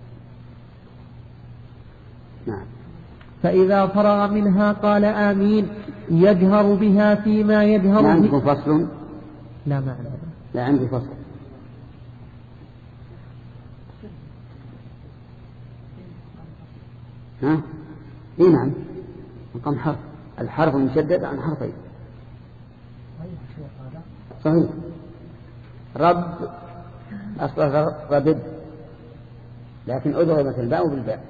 نعم. فإذا فرغ منها قال آمين، يجهر بها فيما يجهر. ما عندكم فصل؟ لا ما عندنا. لا عندي فصل. ها؟ إيه نعم. مقام حرف، الحرف المشدد عن حرفين. صحيح. رب أصله ربد، لكن أدغمت الباء بالباء.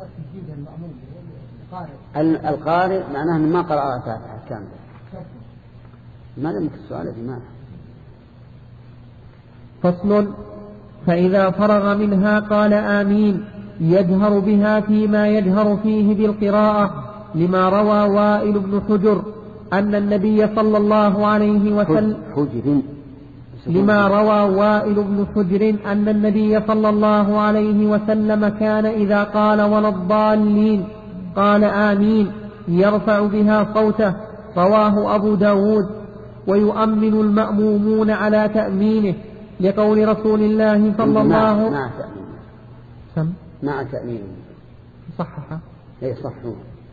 القارئ معناه أنه ما قرأ الفاتحة كاملة. ما لم يكن السؤال يا جماعة. فصل. فإذا فرغ منها قال آمين، يجهر بها فيما يجهر فيه بالقراءة، لما روى وائل بن حجر أن النبي صلى الله عليه وسلم حجر لما روى وائل بن حجر أن النبي صلى الله عليه وسلم كان إذا قال ولا الضالين قال آمين، يرفع بها صوته. رواه أبو داود. ويؤمن المأمومون على تأمينه، لقول رسول الله صلى الله عليه وسلم مع تأمينه. مع تأمينه صححه. أي صححه.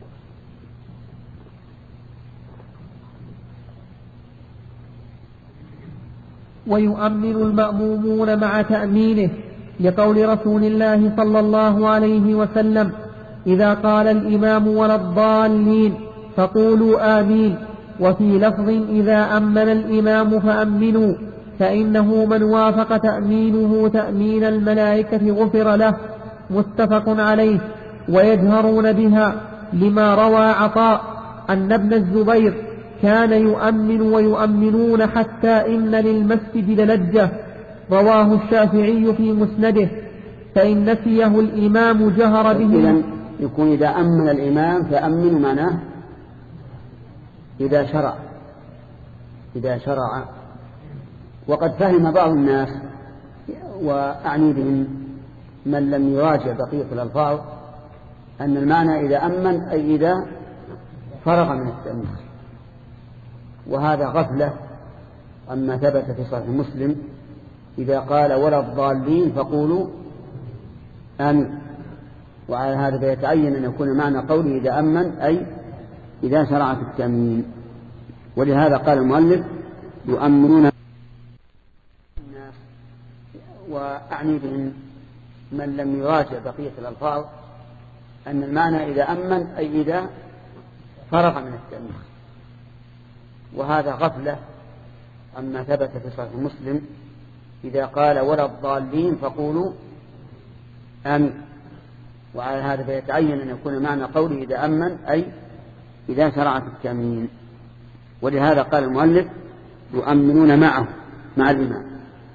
ويؤمن المأمومون مع تأمينه، لقول رسول الله صلى الله عليه وسلم إذا قال الإمام ولا الضالين فقولوا آمين. وفي لفظ إذا أمن الإمام فأمنوا، فإنه من وافق تأمينه تأمين الملائكة غفر له. متفق عليه. ويجهرون بها لما روى عطاء أن ابن الزبير كان يؤمن ويؤمنون حتى إن للمسجد للجة. رواه الشافعي في مسنده. فإن نسيه الإمام جهر به. إذن يكون إذا أمن الإمام فأمن معناه إذا شرع إذا شرع. وقد فهم بعض الناس، وأعني بهم من لم يراجع بقية الألفاظ، أن المعنى إذا أمن أي إذا فرغ من التأمين، وهذا غفلة. أما ثبت في صحيح مسلم إذا قال ولا الضالين فقولوا آمين. وعلى هذا فيتعين أن يكون معنى قوله إذا أمن أي إذا شرع في التأمين. ولهذا قال المؤلف يؤمنون الناس، وأعني بهم من لم يراجع بقية الألفاظ، أن المعنى إذا أمن أي إذا فرغ من التأمين، وهذا غفلة. أما ثبت في صحيح مسلم إذا قال ولا الضالين فقولوا آمين. وعلى هذا فيتعين أن يكون معنى قوله إذا أمن أي إذا شرع في التأمين. ولهذا قال المؤلف يؤمنون معه مع الإمام.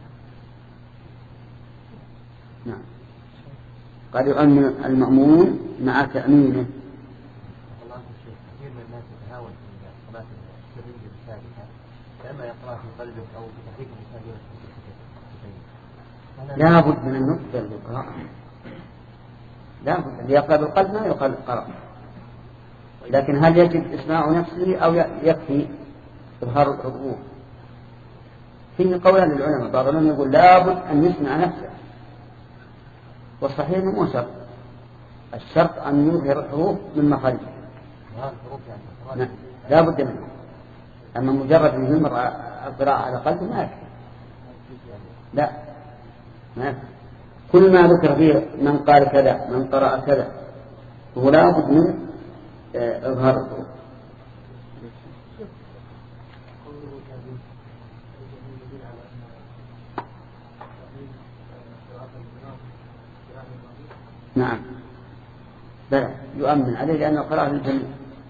نعم. قال يؤمن المأمون مع تأمينه. كثير من الناس يتهاون في الصلاة السرية الثابتة، فإما يقرأ في قلبه أو في تحريك المساجد. لا بد من النطق بالقراءة، لا بد أن يقرأ بالقلب ما يقرأ بالقراءة. لكن هل يجب إسماع نفسه أو يكفي إظهار الحضور؟ فيه قولان للعلماء، بعضهم يقول لا بد أن يسمع نفسه، والصحيح مو شرط، الشرط أن يظهر الحروف من مخارجها. نعم لا بد منه. أما مجرد أن يمر القراءة على قلبه ما يكفي، لا ما يكفي. كل ما ذكر فيه من قال كذا من قرأ كذا هو لا بد من إظهار الحروف. نعم بلى يؤمن عليه لأن القراءة للجميع.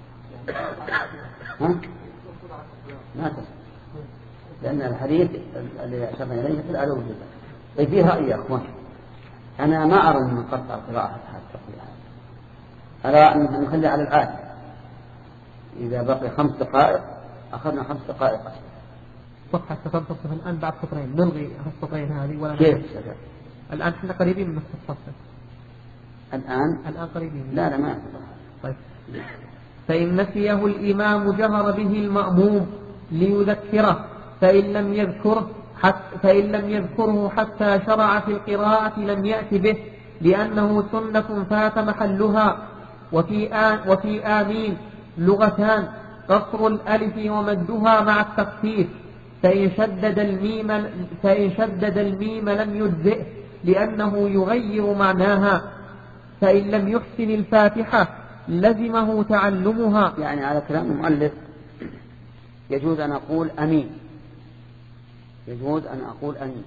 ها؟ ما تصل، لأن الحديث الذي أشرنا إليه في الألوه بالله. طيب فيه رأي يا أخوان، أنا ما أرى أن نقطع القراءة حتى أرى أن نخلي على العادة. إذا بقي خمس دقائق أخذنا خمس دقائق. صفحة تصفح الآن بعد سطرين نلغي السطرين هذه ولا كيف؟ الآن احنا قريبين من نصف الصفحة. الآن الآن قريبين. لا لا ما طيب. فإن نسيه الإمام جهر به المأموم ليذكره، فإن لم يذكره حتى فإن لم يذكره حتى شرع في القراءة لم يأت به، لأنه سنة فات محلها. وفي آن وفي آمين لغتان، قصر الألف ومدها مع التخفيف، فإن شدد الميم فإن شدد الميم لم يجزئه لأنه يغير معناها. فإن لم يحسن الفاتحة لزمه تعلمها. يعني على كلام المؤلف يجوز أن أقول أمين، يجوز أن أقول أمين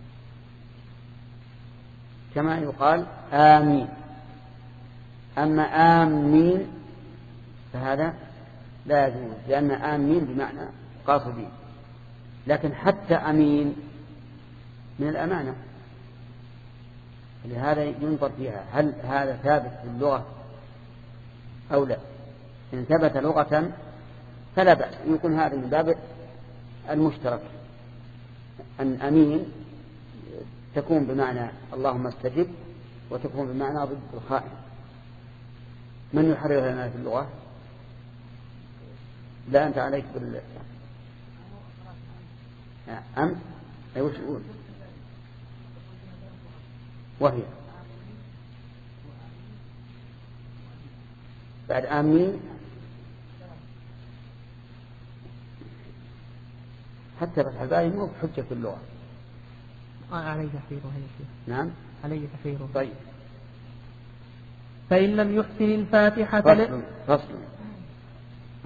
كما يقال آمين. أما آمين فهذا لا يجوز، لأن آمين بمعنى قاصدين. لكن حتى أمين من الأمانة، لهذا ينظر فيها هل هذا ثابت في اللغة أو لا. إن ثبت لغة فلا بأس، يكون هذا من باب المشترك. أن أمين تكون بمعنى اللهم استجب، وتكون بمعنى ضد الخائن. من يحرر لنا في اللغة؟ لا أنت عليك بال أمس أي وش يقول؟ وهي بعد آمين حتى فتح الباقي مو بحجة في اللغة. عليه تحريره هي شيء. نعم عليه تحريره. طيب. فإن لم يحسن الفاتحة فصل فصل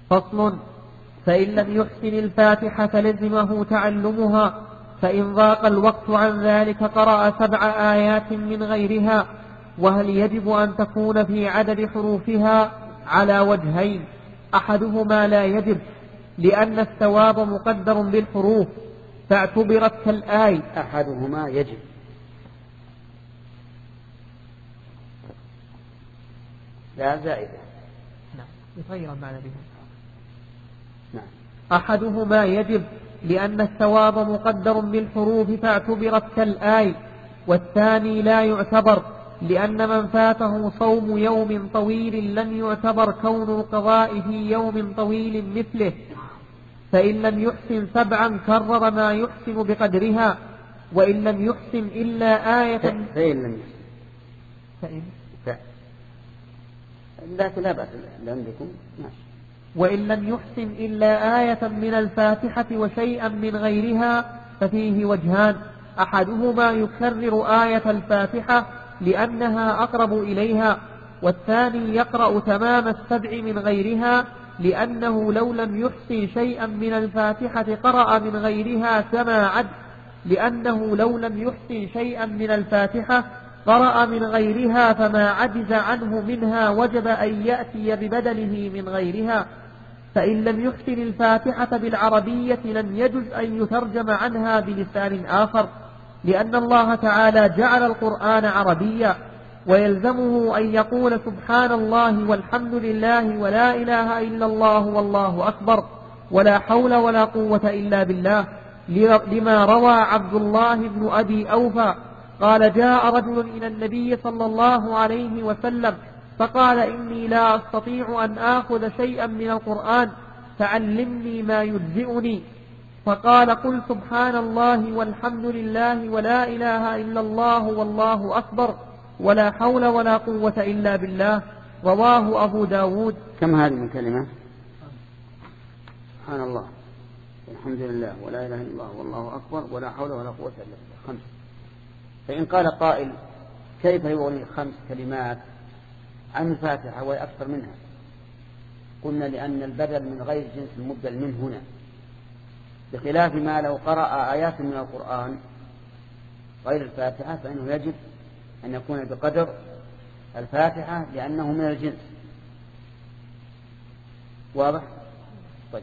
فصل. فإن لم يحسن الفاتحة لزمه تعلمها، فإن ضاق الوقت عن ذلك قرأ سبع آيات من غيرها. وهل يجب أن تكون في عدد حروفها؟ على وجهين: أحدهما لا يجب، لأن الثواب مقدر بالحروف فاعتبرت كالآي. أحدهما يجب. لا زائدة. نعم يغير المعنى بها. نعم. أحدهما يجب لأن الثواب مقدر بالحروف فاعتبرت كالآي، والثاني لا يعتبر لأن من فاته صوم يوم طويل لم يعتبر كون القضاء في يوم طويل مثله. فإن لم يحسن سبعا كرر ما يحسن بقدرها، وإن لم يحسن إلا آية. فإن لم يحسن فإن ف... لكن لا بأس عندكم. وإن لم يحسن إلا آية من الفاتحة وشيئا من غيرها ففيه وجهان: أحدهما يكرر آية الفاتحة لأنها أقرب إليها، والثاني يقرأ تمام السبع من غيرها لأنه لو لم يحسن شيئا من الفاتحة قرأ من غيرها كما عد لأنه لو لم يحسن شيئا من الفاتحة قرأ من غيرها فما عجز عنه منها وجب أن يأتي ببدله من غيرها. فإن لم يحسن الفاتحة بالعربية لم يجز أن يترجم عنها بلسان آخر، لأن الله تعالى جعل القرآن عربيا، ويلزمه أن يقول سبحان الله والحمد لله ولا إله إلا الله والله أكبر ولا حول ولا قوة إلا بالله، لما روى عبد الله بن أبي أوفى قال: جاء رجل إلى النبي صلى الله عليه وسلم فقال: إني لا أستطيع أن آخذ شيئا من القرآن فعلمني ما يجزئني. فقال: قل سبحان الله والحمد لله ولا إله إلا الله والله أكبر ولا حول ولا قوة إلا بالله. رواه أبو داود. كم هذه من كلمة؟ سبحان الله والحمد لله ولا إله إلا الله والله أكبر ولا حول ولا قوة إلا بالله. خمس. فإن قال قائل: كيف يغني خمس كلمات عن الفاتحة وأكثر منها؟ قلنا: لأن البدل من غير جنس المبدل من هنا، بخلاف ما لو قرأ آيات من القرآن غير الفاتحة فإنه يجب أن يكون بقدر الفاتحة لأنه من الجنس. واضح؟ طيب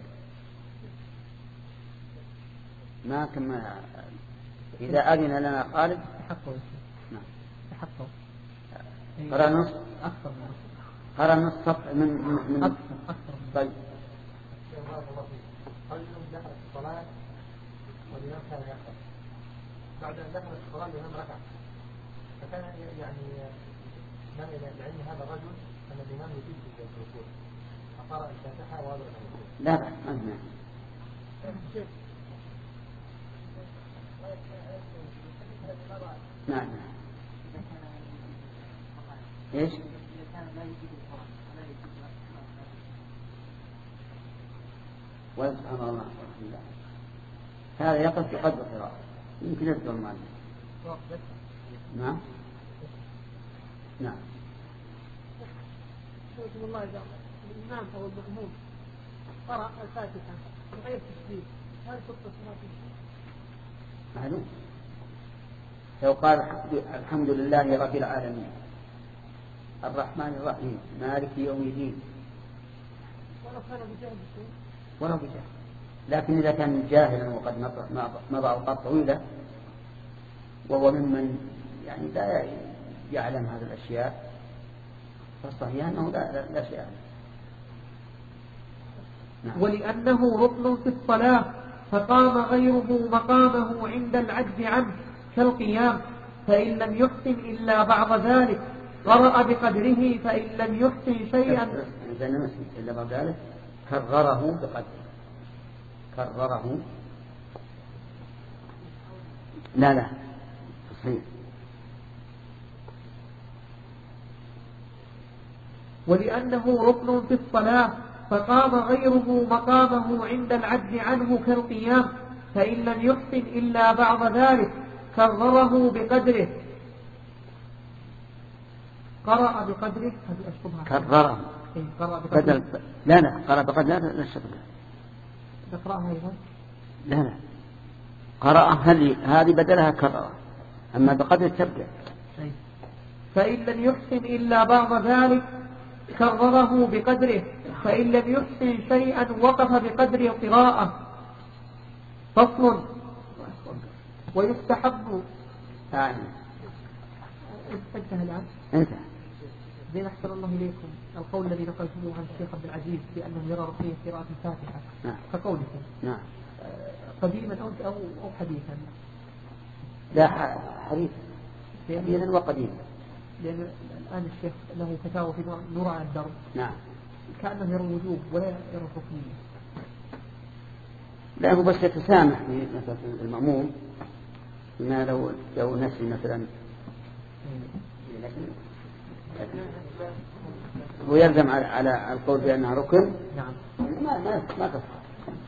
ما كما إذا أذن لنا خالد تحقق. نعم تحقق. قرأ نص أكثر قرأ نص صفحة من من أكثر أكثر. طيب. رجل دخل الصلاة والإمام كان يقرأ، بعد أن دخل الصلاة الإمام ركع، فكان يعني نمي لعلم هذا الرجل أن الإمام يجيب في الركوع فقرأ الفاتحة وهذا الركوع. لا بأس ما في نعم. ايش؟ وسبحان الله هذا يقف في قدر القراءة، يمكن يذكر المعنى. نعم نعم. شكرا الله إذا الإمام أو المأموم قرأ الفاتحة بغير تسبيح هل تبطل صلاته؟ معلوم. لو قال: الحمد لله رب العالمين الرحمن الرحيم مالك يوم الدين، ولو كان بجهل ولو بجهل، لكن إذا كان جاهلا وقد مضى أوقات طويلة وهو ممن يعني لا يعلم هذه الأشياء فالصحيح أنه لا, لا, لا شيء. نعم. ولأنه ركن في الصلاة فقام غيره مقامه عند العجز عنه كالقيام، فإن لم يحسن إلا بعض ذلك قرأ بقدره، فإن لم يحسن شيئا إلا بعض ذلك كرره بقدره. كرره لا لا صحيح. ولأنه ركن في الصلاة فقام غيره مقامه عند العجز عنه كالقيام، فإن لم يحسن إلا بعض ذلك كرره بقدره. قرأ بقدره كرره إيه قرأ بقدر بدل لا لا قرأ بقدر لا لا الشرط نقرأها أيضا لا لا قرأ هذه هذه بدلها كرر أما بقدر تبدأ. فإن لم يحسن إلا بعض ذلك كرره بقدره، فإن لم يحسن شيئا وقف بقدر القراءة. فصل. ويستحب آه. انتهى الآن انتهى. زين أحسن الله إليكم القول الذي نقلته عن الشيخ عبد العزيز بأنه يرى رقية قراءة الفاتحة نعم. كقولكم نعم. قديما أو أو أو حديثا. لا حديثا حديثا وقديما. لأن الآن الشيخ له فتاوى في نور على الدرب. نعم. كأنه يرى الوجوب ولا يرى الركنية. لا هو بس يتسامح في مثلا المأموم ما لو لو نسي مثلا هو يلزم على على القول بأنها ركن. نعم. ما ما ما تصح.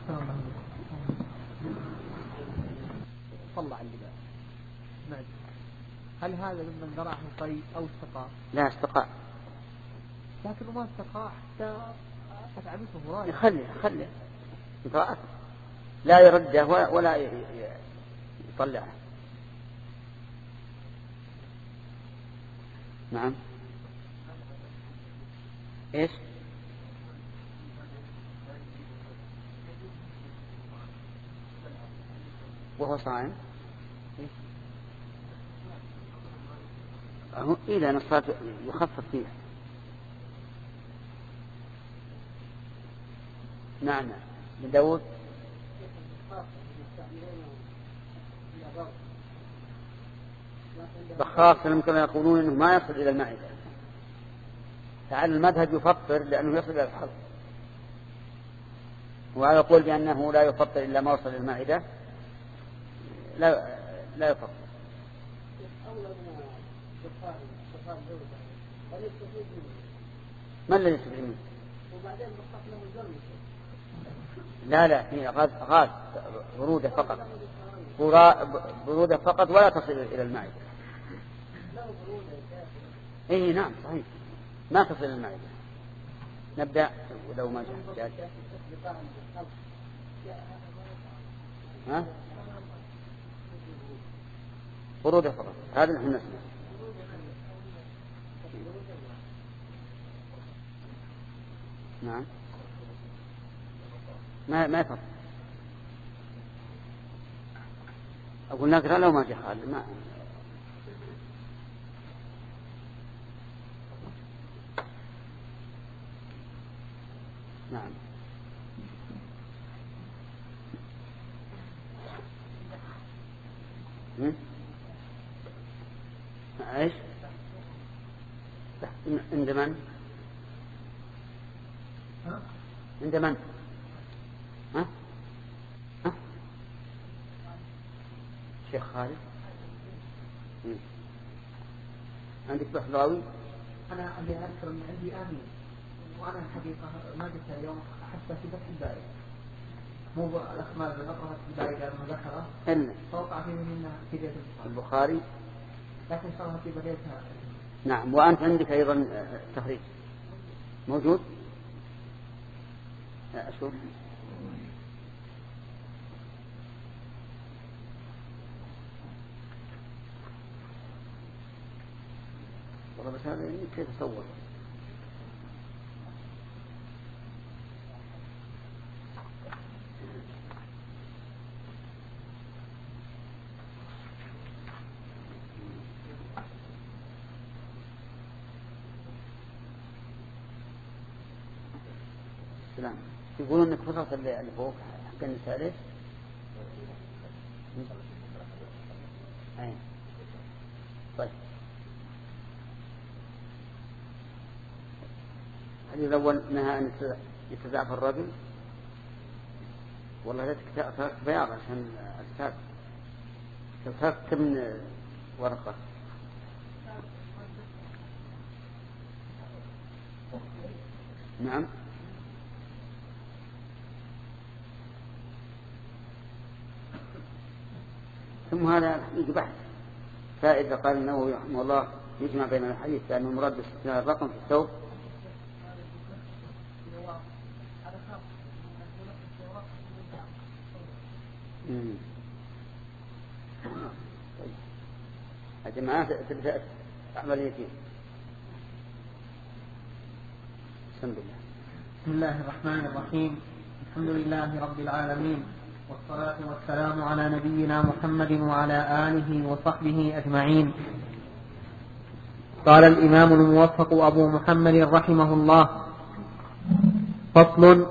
صلى على اللباس. نعم. هل هذا ممن ذرعه القيء أو استقاء؟ لا استقاء. لكنه ما استقاء حتى أتعبته رايح. خليه خليه قراءته لا يرده ولا, ولا يطلعه. نعم. ايش؟ وهو صائم إذا نصات يخفف فيها. نعم. من داود بخاص يمكن يقولون إنه ما يصل إلى المعدة. تعال المذهب يفطر لأنه يصل إلى الحلق، وعلى يقول بأنه لا يفطر إلا ما وصل إلى المعدة لا لا يفطر. ما الذي يستفيد منه؟ لا لا هي غاز غاز برودة فقط برودة فقط ولا تصل إلى المعدة. إيه نعم صحيح ما تصل إلى المعدة. نبدأ ولو ما جاء ها برودة فقط هذا نحن نسمع. نعم ما ما يفضل. أقول نقرأ لو ما جاء خالد ما نعم. ايش عند من عند من ها ها شيخ خالد عندك بحضاوي. أنا اللي أذكر من عندي آمين وأنا الحقيقة ما قلت اليوم حتى في فتح الباري مو الأخبار اللي نقرأت في الباري قال ما ذكره إلا توقع فيه من في بيت البخاري لكن صارها في بيتها. نعم. وأنت عندك أيضا تخريج موجود أشوف والله بس هذا كيف تصور سلام. يقولون انك فصلت اللي فوق حق النساء ليش؟ اي طيب هل الأول نهى أن يتزعف الرجل؟ والله لا تركت بياض عشان أستاذ تركت من ورقة. نعم. ثم هذا يجي بحث فائدة. قال النووي رحمه الله يجمع بين الحديث لأنه المراد باستثناء الرقم في الثوب يا جماعة تبدأ عمليتين. بسم الله. بسم الله الرحمن الرحيم. الحمد لله رب العالمين، والصلاة والسلام على نبينا محمد وعلى آله وصحبه أجمعين. قال الإمام الموفق أبو محمد رحمه الله: فصل: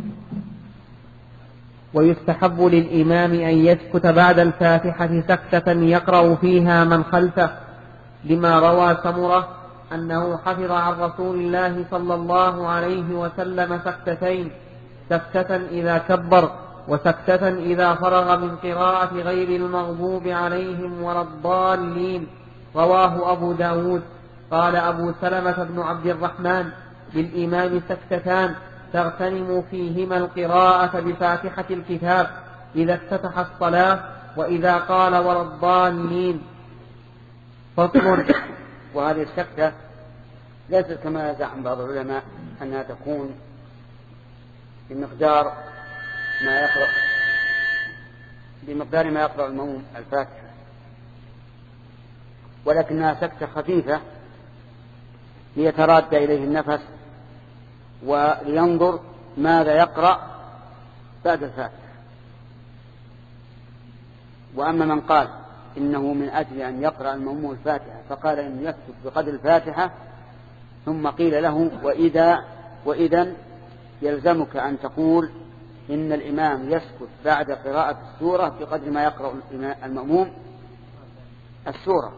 ويستحب للإمام أن يسكت بعد الفاتحة سكتة يقرأ فيها من خلفه، لما روى سمرة أنه حفظ عن رسول الله صلى الله عليه وسلم سكتتين، سكتة إذا كبر وسكتة إذا فرغ من قراءة غير المغضوب عليهم ولا الضالين. رواه أبو داود. قال أبو سلمة بن عبد الرحمن: للإمام سكتتان تغتنم فيهما القراءة بفاتحة الكتاب إذا افتتح الصلاة وإذا قال ولا الضالين. فصل: وهذه السكتة ليست كما يزعم بعض العلماء أنها تكون بمقدار ما يقرأ بمقدار ما يقرأ المأموم الفاتحة، ولكنها سكتة خفيفة ليتراد إليه النفس ولينظر ماذا يقرأ بعد الفاتحة. وأما من قال إنه من أجل أن يقرأ المأموم الفاتحة فقال إن يسكت بقدر الفاتحة، ثم قيل له: وإذا وإذا يلزمك أن تقول إن الإمام يسكت بعد قراءة السورة بقدر ما يقرأ المأموم السورة.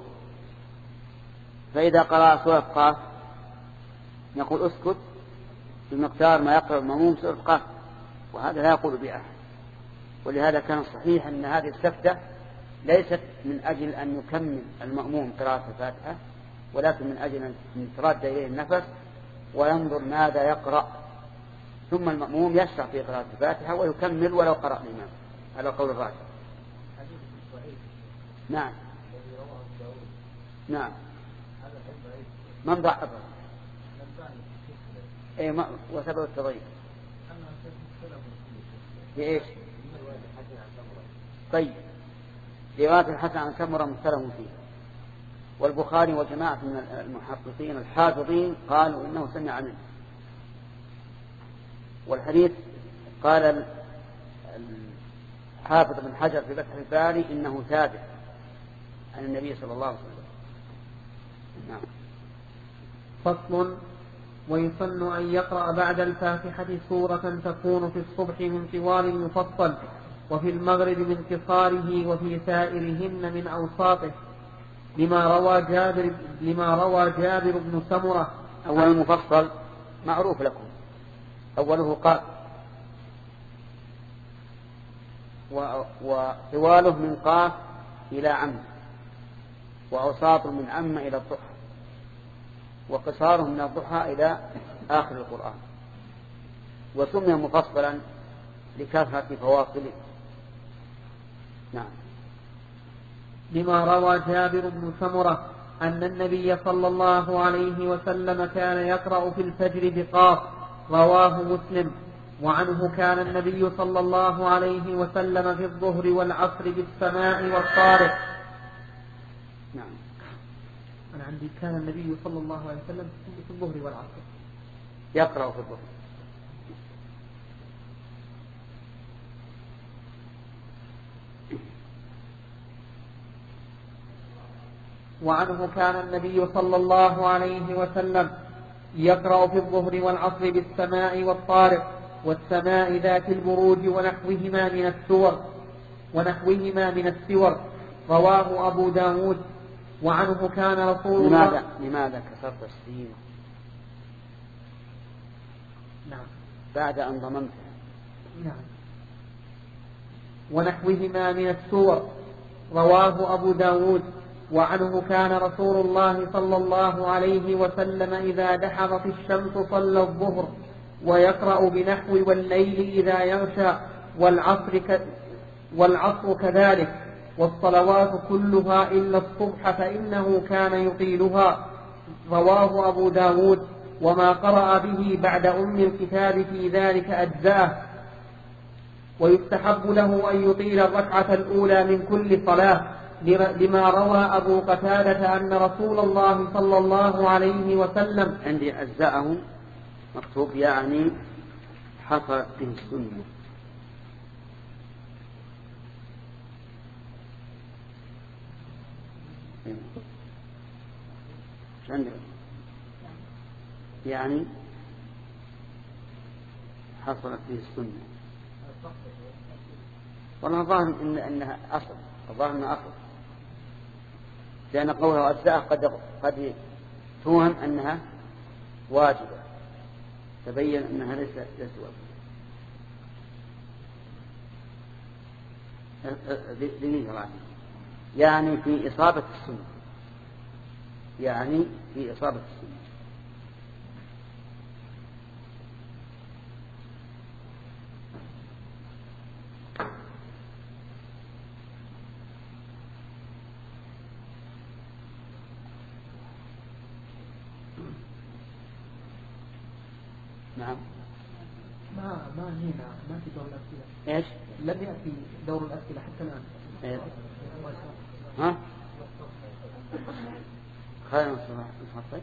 فإذا قرأ سورة قاف نقول اسكت بمقدار ما يقرأ المأموم سورة قاف، وهذا لا يقول بأحد. ولهذا كان صحيح أن هذه السكتة ليست من أجل أن يكمل المأموم قراءة الفاتحة، ولكن من أجل أن يتراد إليه النفس وينظر ماذا يقرأ، ثم المأموم يشرح في قراءة الفاتحة ويكمل ولو قرأ الإمام، على قول الراجح. نعم نعم من ضعفه؟ اي ما وسبب التضييق بايش؟ طيب، رواية الحسن عن سمرة مختلف فيه، والبخاري وجماعة من المحققين الحافظين قالوا انه سمع منه. والحديث قال الحافظ بن حجر في فتح الباري انه ثابت عن النبي صلى الله عليه وسلم. نعم. فصل: ويسن أن يقرأ بعد الفاتحة سورة تكون في الصبح من طوال المفصل، وفي المغرب من قصاره، وفي سائرهن من أوساطه، لما روى جابر لما روى جابر بن سمرة. أول المفصل معروف لكم، أوله قال، وطواله من قاف إلى عم، وأوساط من عم إلى الضحى، وقصاره من الضحى إلى آخر القرآن. وسمي مفصلا لكثرة فواصله. نعم. لما روى جابر بن سمرة أن النبي صلى الله عليه وسلم كان يقرأ في الفجر بقاف، رواه مسلم. وعنه كان النبي صلى الله عليه وسلم في الظهر والعصر بالسماء والطارق. نعم. أنا عندي كان النبي صلى الله عليه وسلم في الظهر والعصر يقرأ في الظهر. وعنه كان النبي صلى الله عليه وسلم يقرأ في الظهر والعصر بالسماء والطارق والسماء ذات البروج ونحوهما من السور ونحوهما من السور. رواه أبو داود. وعنه كان رسول الله. لماذا لماذا كسرت السين؟ نعم. بعد أن ضممتها. نعم. ونحوهما من السور. رواه أبو داود. وعنه كان رسول الله صلى الله عليه وسلم إذا دحضت الشمس صلى الظهر ويقرأ بنحو والليل إذا يغشى والعصر, ك... والعصر كذلك، والصلوات كلها إلا الصبح فإنه كان يطيلها. رواه أبو داود. وما قرأ به بعد أم الكتاب في ذلك أجزاءه. ويستحب له أن يطيل الركعة الأولى من كل صلاة لما روى أبو قتادة أن رسول الله صلى الله عليه وسلم. عندي أجزاءه مكتوب يعني حصلت به السنة. يعني حصلت به السنة. والله ظاهر إن أنها أصل، الظاهر أنها أصل، لأن قوله أجزاء قد قد توهم أنها واجبة، تبين أنها ليس ليس واجبة. يعني في إصابة السنة، يعني في إصابة السنة. نعم. ما ما هنا ما في دور الأسئلة. إيش؟ لم يأتي دور الأسئلة حتى الآن. إيه؟ ها؟ خلينا نصحى.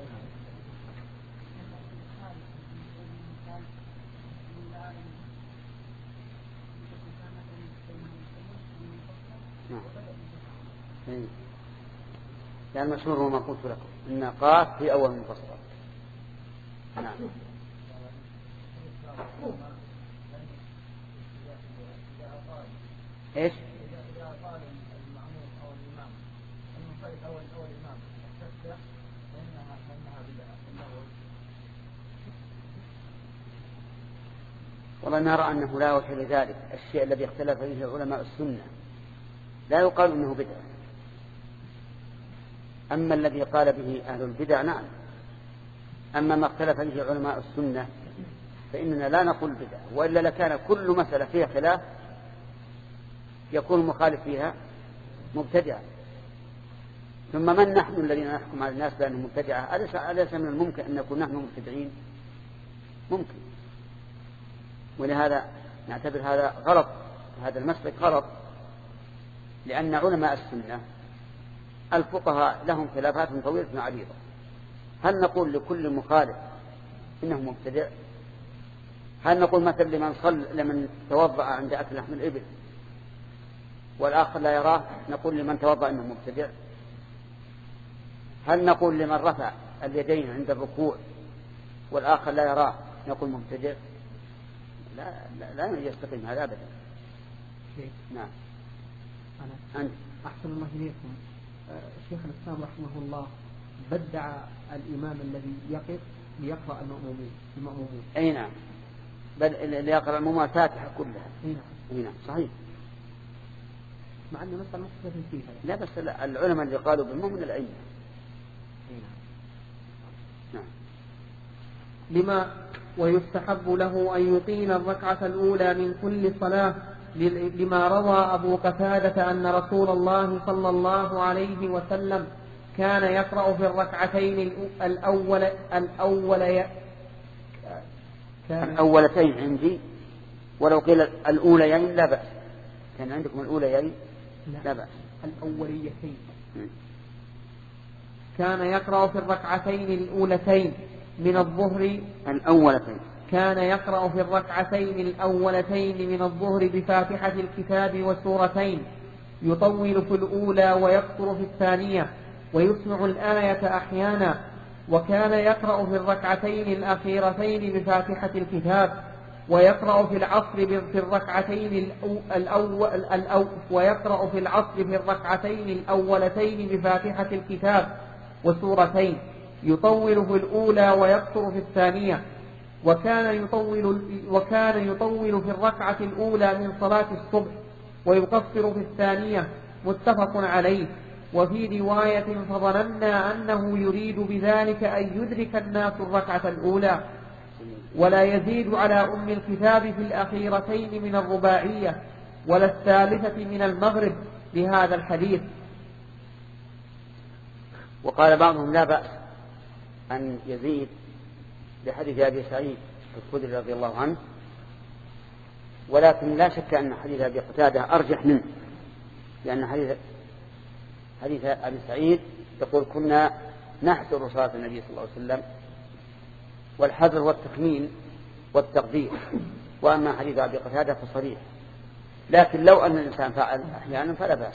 نعم. إيه. يعني المشهور هو ما قلت لكم إن قاف في أول مفصل. نعم. إيش؟ والله نرى أنه لا وجه لذلك. الشيء الذي اختلف فيه علماء السنة لا يقال أنه بدعة. أما الذي قال به أهل البدع نعم. أما ما اختلف فيه علماء السنة فإننا لا نقول بدعة، وإلا لكان كل مسألة فيها خلاف يكون مخالف فيها مبتدعا. ثم من نحن الذين نحكم على الناس بأنهم مبتدعة؟ أليس من الممكن أن نكون نحن مبتدعين؟ ممكن. ولهذا نعتبر هذا غلط، هذا المسلك غلط، لأن علماء السنة الفقهاء لهم خلافات طويلة عريضة. هل نقول لكل مخالف إنه مبتدع؟ هل نقول مثلا لمن صل لمن توضأ عند أكل لحم الإبل والآخر لا يراه نقول لمن توضأ إنه مبتدع؟ هل نقول لمن رفع اليدين عند الركوع والآخر لا يراه نقول مبتدع؟ لا لا, لا يستقيم هذا أبدا. نعم. أنا أنت أحسن الله إليكم. شيخ الإسلام رحمه الله بدع الإمام الذي يقف ليقرأ المأمومين المأمومين. أي نعم. بل ليقرأ المأمومين الفاتحة كلها. أي نعم. أي نعم صحيح. مع أن مسألة مختلف فيها. لا بس العلماء اللي قالوا بالمؤمن العلم. أي نعم. نعم. لما ويستحب له أن يطيل الركعة الأولى من كل صلاة لما روى أبو قتادة أن رسول الله صلى الله عليه وسلم كان يقرأ في الركعتين الأول الأول ي... كان الأولتين عندي، ولو قيل الأوليين لا بأس. كان عندكم الأوليين لا, لا بأس. الأوليتين. كان يقرأ في الركعتين الأولتين من الظهر الأولتين كان يقرأ في الركعتين الأولتين من الظهر بفاتحة الكتاب وسورتين، يطول في الأولى ويقصر في الثانية، ويسمع الآية أحيانا. وكان يقرأ في الركعتين الأخيرتين بفاتحة الكتاب، ويقرأ في العصر في الركعتين الأول الأول ويقرأ في العصر في الركعتين الأولتين بفاتحة الكتاب وسورتين، يطول في الأولى ويقصر في الثانية. وكان يطول وكان يطول في الركعة الأولى من صلاة الصبح ويقصر في الثانية، متفق عليه. وفي رواية فظننا أنه يريد بذلك أن يدرك الناس الركعة الأولى، ولا يزيد على أم الكتاب في الأخيرتين من الرباعية ولا الثالثة من المغرب لهذا الحديث. وقال بعضهم لا بأس أن يزيد لحديث أبي سعيد الخدري رضي الله عنه ولكن لا شك أن حديث أبي قتادة أرجح منه، لأن حديث حديث أبي سعيد يقول كنا نحذر صلاة النبي صلى الله عليه وسلم، والحذر هو التخمين والتقدير، وأما حديث أبي قتادة فصريح. لكن لو أن الإنسان فعل أحيانا فلا بأس.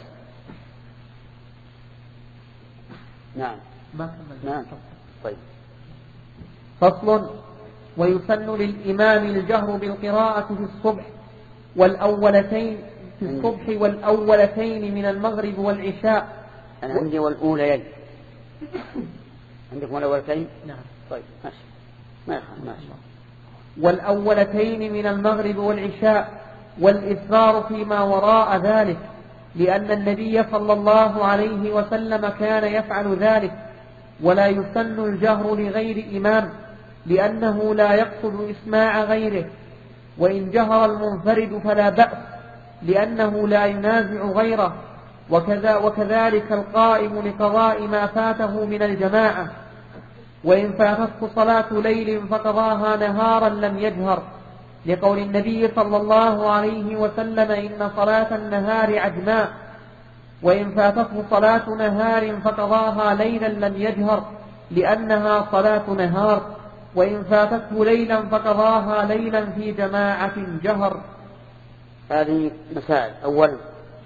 نعم نعم طيب. فصل. ويسن للإمام الجهر بالقراءة في الصبح والأولتين في الصبح والأولتين من المغرب والعشاء. أنا عندي والأوليين. عندكم الأولتين؟ نعم. طيب ماشي ما يخالف ماشي. والأولتين من المغرب والعشاء، والإسرار فيما وراء ذلك، لأن النبي صلى الله عليه وسلم كان يفعل ذلك. ولا يسن الجهر لغير إمام، لأنه لا يقصد إسماع غيره. وإن جهر المنفرد فلا بأس، لأنه لا ينازع غيره. وكذا وكذلك القائم لقضاء ما فاته من الجماعة. وإن فاتته صلاة ليل فقضاها نهارا لم يجهر، لقول النبي صلى الله عليه وسلم إن صلاة النهار عجماء. وإن فاتته صلاة نهار فقضاها ليلا لم يجهر، لأنها صلاة نهار. وإن فاتته ليلا فقضاها ليلا في جماعة جهر. هذه مسائل. أولا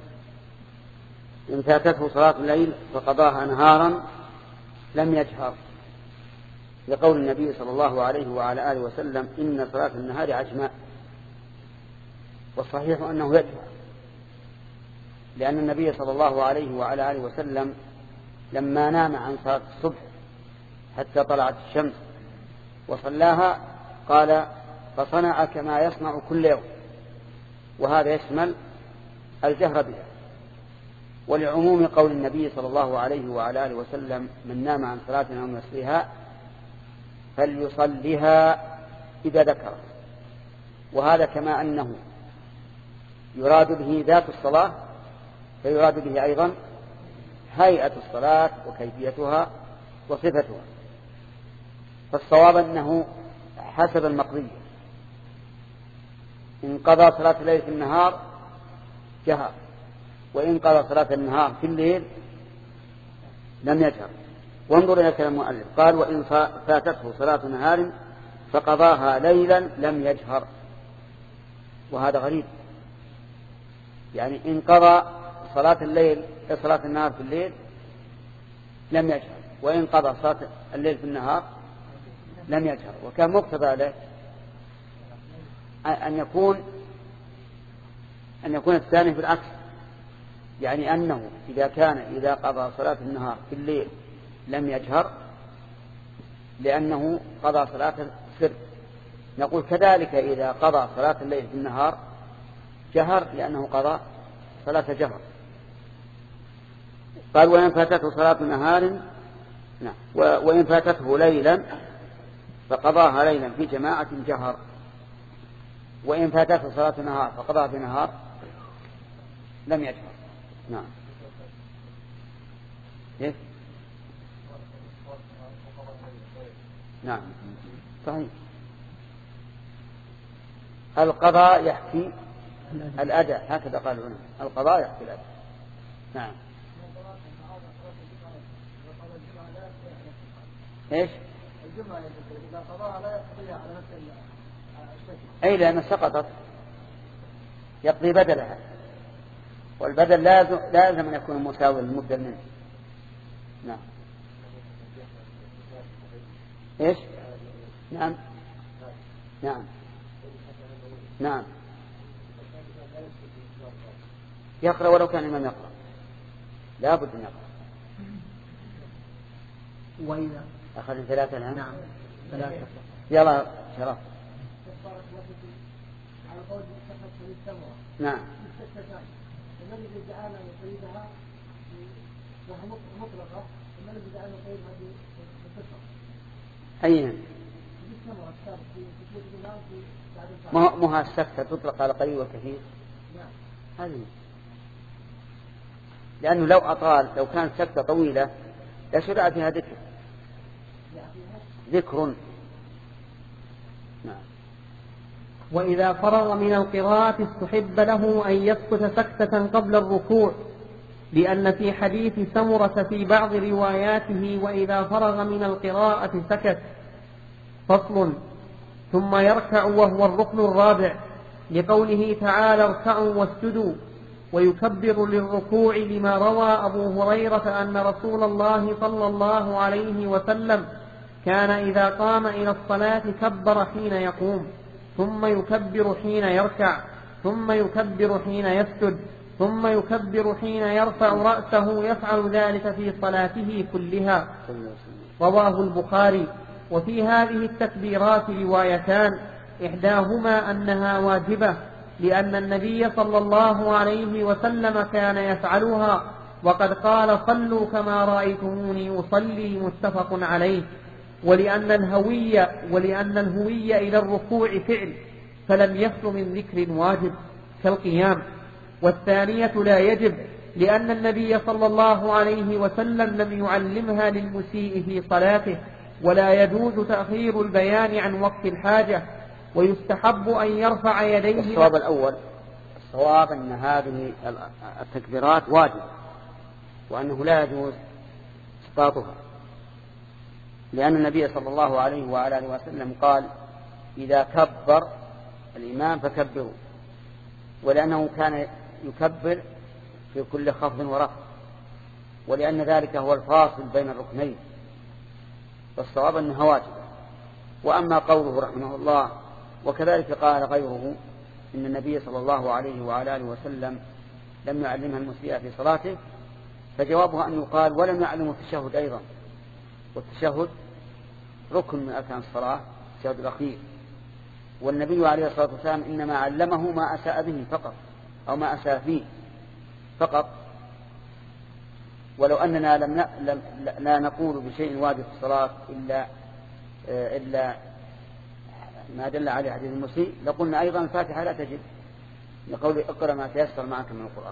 إن فاتته صلاة الليل فقضاها نهارا لم يجهر، لقول النبي صلى الله عليه وعلى آله وسلم إن صلاة النهار عجماء. والصحيح أنه يجهر، لأن النبي صلى الله عليه وعلى آله وسلم لما نام عن صلاة الصبح حتى طلعت الشمس وصلاها قال فصنع كما يصنع كل يوم، وهذا يشمل الجهر بها. ولعموم قول النبي صلى الله عليه وعلى آله وسلم من نام عن صلاة أو نسيها فليصلها إذا ذكر. وهذا كما أنه يراد به ذات الصلاة فيراد به أيضا هيئة الصلاة وكيفيتها وصفتها. فالصواب أنه حسب المقضية. إن قضى صلاة الليل في النهار جهر، وإن قضى صلاة النهار في الليل لم يجهر. وانظر إلى كلام المؤلف قال وإن فاتته صلاة نهار فقضاها ليلا لم يجهر، وهذا غريب. يعني إن قضى صلاة الليل صلاة النهار في الليل لم يجهر، وإن قضى صلاة الليل في النهار لم يجهر. وكان مقتضى له أن يكون أن يكون الثاني بالعكس، يعني أنه إذا كان إذا قضى صلاة النهار في الليل لم يجهر لأنه قضى صلاة السر، نقول كذلك إذا قضى صلاة الليل في النهار جهر لأنه قضى صلاة جهر. قال وإن فاتته صلاة نهار نعم وإن فاتته ليلا فقضاها ليلا في جماعة جهر، وإن فاتته صلاة نهار فقضاها في نهار لم يجهر. نعم إيه؟ نعم صحيح. القضاء يحكي الأداء، هكذا قال العلماء، القضاء يحكي الأداء. نعم ايش؟ الجمعة إذا قضاها لا يقضيها على نفس الشكل. أي لأن سقطت يقضي بدلها، والبدل لازم أن يكون مساوي للمبدل منه. نعم ايش؟ نعم نعم نعم يقرأ ولو كان الإمام يقرأ، لا بد أن يقرأ. وإذا أخذ ثلاثة الآن. نعم ثلاثة. يلا شرف. نعم الذي جعلنا نقيدها وهي مطلقة، الذي جعلنا نقيدها بالكسر. أين؟ ما ما السكتة تطلق على قليل وكثير. هذه لأنه لو أطال لو كانت سكتة طويلة لشرع فيها ذكر ذكر. نعم وإذا فرغ من القراءة استحب له أن يسكت سكتة قبل الركوع، لأن في حديث سمرة في بعض رواياته وإذا فرغ من القراءة سكت. فصل. ثم يركع وهو الركن الرابع، لقوله تعالى اركعوا واسجدوا، ويكبر للركوع لما روى أبو هريرة أن رسول الله صلى الله عليه وسلم كان إذا قام إلى الصلاة كبر حين يقوم، ثم يكبر حين يركع، ثم يكبر حين يسجد، ثم يكبر حين يرفع رأسه، يفعل ذلك في صلاته كلها. رواه البخاري. وفي هذه التكبيرات روايتان، إحداهما أنها واجبة لأن النبي صلى الله عليه وسلم كان يفعلها، وقد قال صلوا كما رأيتموني أصلي، متفق عليه. ولأن الهوية ولأن الهوية إلى الركوع فعل، فلم يخل من ذكر واجب كالقيام. والثانية لا يجب، لأن النبي صلى الله عليه وسلم لم يعلمها للمسيء في صلاته، ولا يجوز تأخير البيان عن وقت الحاجة. ويستحب أن يرفع يديه. الصواب الأول، الصواب أن هذه التكبيرات واجب، وأنه لا يجوز إسقاطها، لأن النبي صلى الله عليه وعلى آله وسلم قال إذا كبر الإمام فكبروا، ولأنه كان يكبر في كل خفض ورفع، ولأن ذلك هو الفاصل بين الركنين، فالصواب أنها واجبة. وأما قوله رحمه الله وكذلك قال غيره إن النبي صلى الله عليه وعلى آله وسلم لم يعلمها المسيء في صلاته، فجوابه أن يقال ولم يعلمه التشهد أيضا، والتشهد ركن من أركان الصلاة، التشهد الأخير، والنبي عليه الصلاة والسلام إنما علمه ما أساء به فقط، أو ما أساء فيه فقط. ولو أننا لم لم لا نقول بشيء واجب في الصلاة إلا إلا ما دل عليه حديث المسيء، لقلنا أيضا الفاتحة لا تجب، لقول اقرأ ما تيسر معك من القرآن.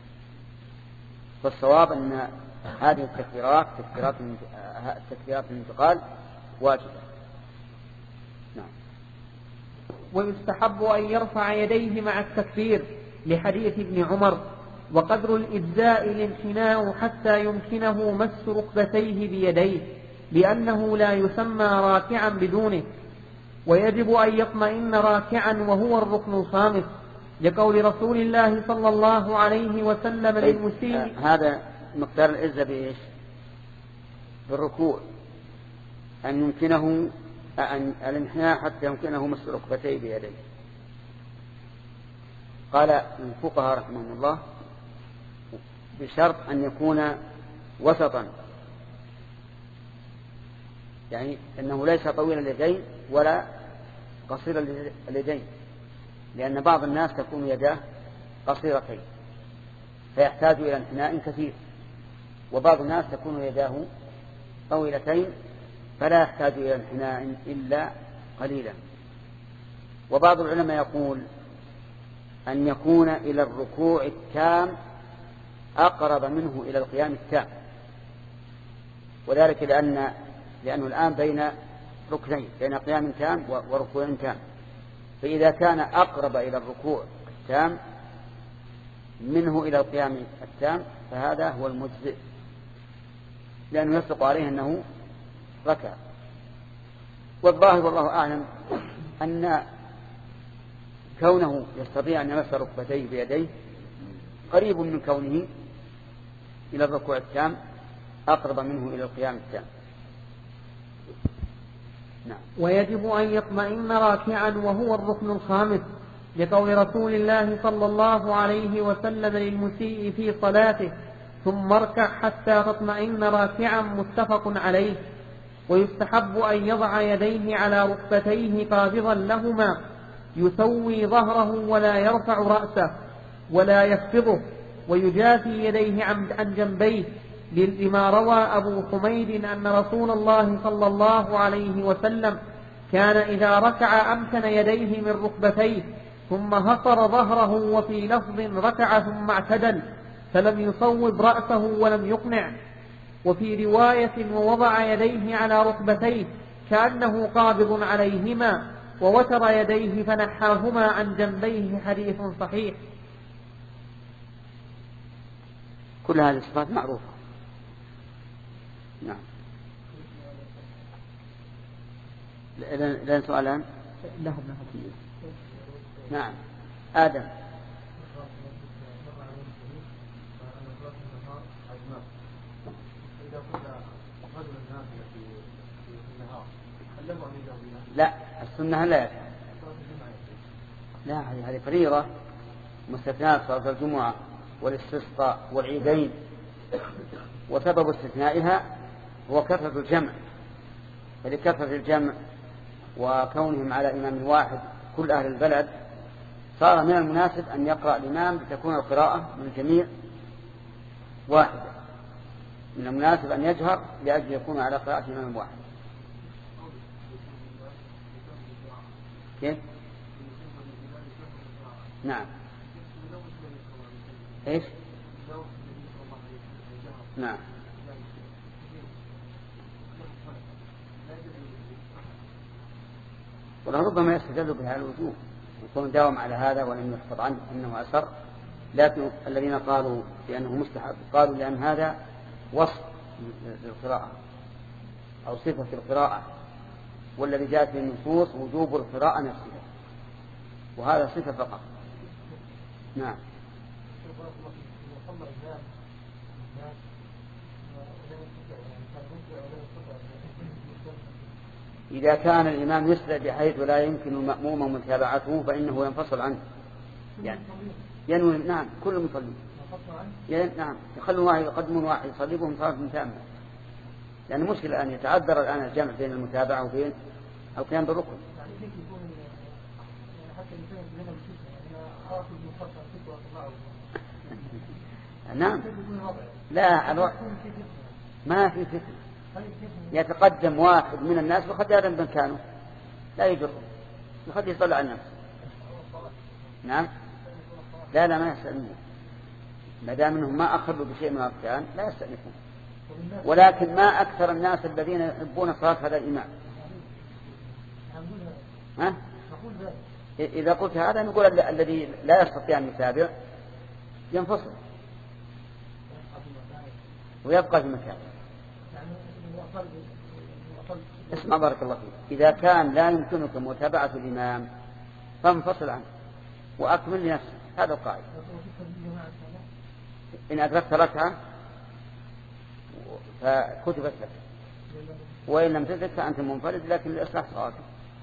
فالصواب أن هذه التكبيرات تكبيرات تكبيرات الانتقال واجبة. نعم. ويستحب أن يرفع يديه مع التكبير لحديث ابن عمر، وقدر الإجزاء الانحناء حتى يمكنه مس ركبتيه بيديه، لأنه لا يسمى راكعا بدونه. ويجب أن يطمئن راكعا وهو الركن الخامس، لقول رسول الله صلى الله عليه وسلم للمسيء. هذا مقدار العزة بإيش؟ بالركوع، أن يمكنه أن الانحناء حتى يمكنه مس ركبتيه بيديه. قال الفقهاء رحمهم الله بشرط أن يكون وسطا، يعني أنه ليس طويل اليدين ولا قصير اليدين، لأن بعض الناس تكون يداه قصيرتين فيحتاج إلى انحناء كثير، وبعض الناس تكون يداه طويلتين فلا يحتاج إلى انحناء إلا قليلا. وبعض العلماء يقول أن يكون إلى الركوع التام أقرب منه إلى القيام التام، وذلك لأن لأنه الآن بين ركنين، بين قيام تام وركوع تام، فإذا كان أقرب إلى الركوع التام منه إلى القيام التام فهذا هو المجزئ، لأنه يصدق عليه أنه ركع. والظاهر والله أعلم أن كونه يستطيع أن يمس ركبتيه بيديه قريب من كونه إلى الركوع التام أقرب منه إلى القيام التام. نعم. ويجب أن يطمئن راكعا وهو الركن الخامس، لقول رسول الله صلى الله عليه وسلم للمسيء في صلاته ثم اركع حتى تطمئن راكعا، متفق عليه. ويستحب أن يضع يديه على ركبتيه قابضا لهما، يسوي ظهره ولا يرفع رأسه ولا يخفضه، ويجافي يديه عن جنبيه، لما روى أبو حميد أن رسول الله صلى الله عليه وسلم كان إذا ركع أمكن يديه من ركبتيه ثم هصر ظهره، وفي لفظ ركع ثم اعتدل فلم يصوب رأسه ولم يقنع. وفي رواية ووضع يديه على ركبتيه كأنه قابض عليهما، ووتر يديه فنحاهما عن جنبيه حديث صحيح. كل هذه الصفات معروفة. نعم. لأن سؤالان لهم نعم. آدم. لا، السنة لا يفعل. لا، هذه فريضة مستثناء صلاة الجمعة والاستسقاء والعيدين، وسبب استثنائها هو كثرة الجمع. فلكثرة الجمع وكونهم على إمام واحد كل أهل البلد صار من المناسب أن يقرأ الإمام لتكون القراءة من الجميع واحدة. من المناسب أن يجهر لأجل يكون على قراءة إمام واحد. كيف؟ نعم. إيش؟ نعم. ولربما يستدل بها الوجوه، يكون داوم على هذا ولم يحفظ عنه أنه أسر. لكن الذين قالوا بأنه مستحب قالوا لأن هذا وصف للقراءة أو صفة القراءة، والذي جاءت في النصوص وجوب القراءة نفسها، وهذا صفة فقط. نعم. إذا كان الإمام يسرع بحيث لا يمكن المأموم متابعته فإنه ينفصل عنه. يعني ينوي نعم كل مصلي نعم يخلون واحد يقدمون واحد يصلبهم صلاة تامة، لأن مشكلة أن يتعذر الآن الجمع بين المتابعة وبين القيام بالركن. نعم. لا الوقت ما في فتن، يتقدم واحد من الناس وقد يأذن مكانه لا يجر، يخد يصلي على نفسه. نعم. لا لا ما يستأنفون، ما دام انهم ما اخروا بشيء من الاركان لا يستأنفون. ولكن ما اكثر الناس الذين يحبون صلاة هذا الامام. ها؟ اذا قلت هذا نقول الذي لا يستطيع ان يتابع ينفصل ويبقى في مكانه. اسمع بارك الله فيك، إذا كان لا يمكنك متابعة الإمام فانفصل عنه وأكمل لنفسك، هذا القاعدة. إن أدركت ركعة فكتبت لك، وإن لم تدرك فأنت منفرد لكن لإصلاح صلاتك.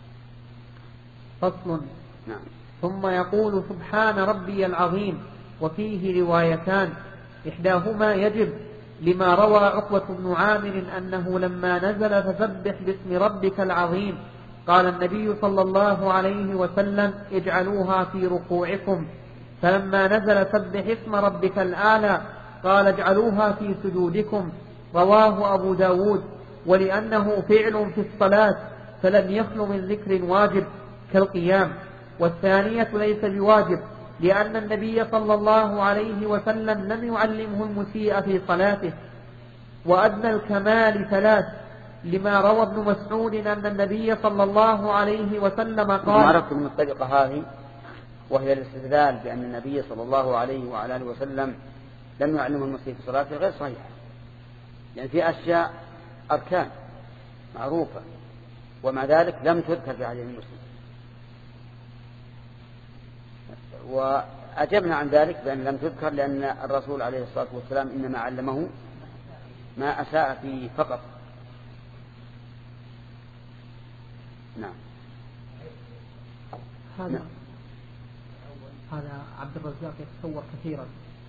فصل. نعم. ثم يقول سبحان ربي العظيم، وفيه روايتان، إحداهما يجب لما روى عقبة بن عامر أنه لما نزل فسبح باسم ربك العظيم قال النبي صلى الله عليه وسلم اجعلوها في ركوعكم، فلما نزل سبح اسم ربك الأعلى قال اجعلوها في سجودكم. رواه أبو داود. ولأنه فعل في الصلاة فلم يخل من ذكر واجب كالقيام. والثانية ليس بواجب، لأن النبي صلى الله عليه وسلم لم يعلمه المسيء في صلاته. وأدنى الكمال ثلاث، لما روى ابن مسعود أن النبي صلى الله عليه وسلم قال. عرفت من الطريقة هذه وهي الاستدلال بأن النبي صلى الله عليه وعلى آله وسلم لم يعلمه المسيء في صلاته غير صحيح، يعني في أشياء أركان معروفة ومع ذلك لم تذكر في حديث المسلم. وأجبنا عن ذلك بأن لم تذكر لأن الرسول عليه الصلاة والسلام إنما علمه ما أساء فيه فقط. نعم. هذا نعم. هذا عبد الرزاق يتصور كثيرا.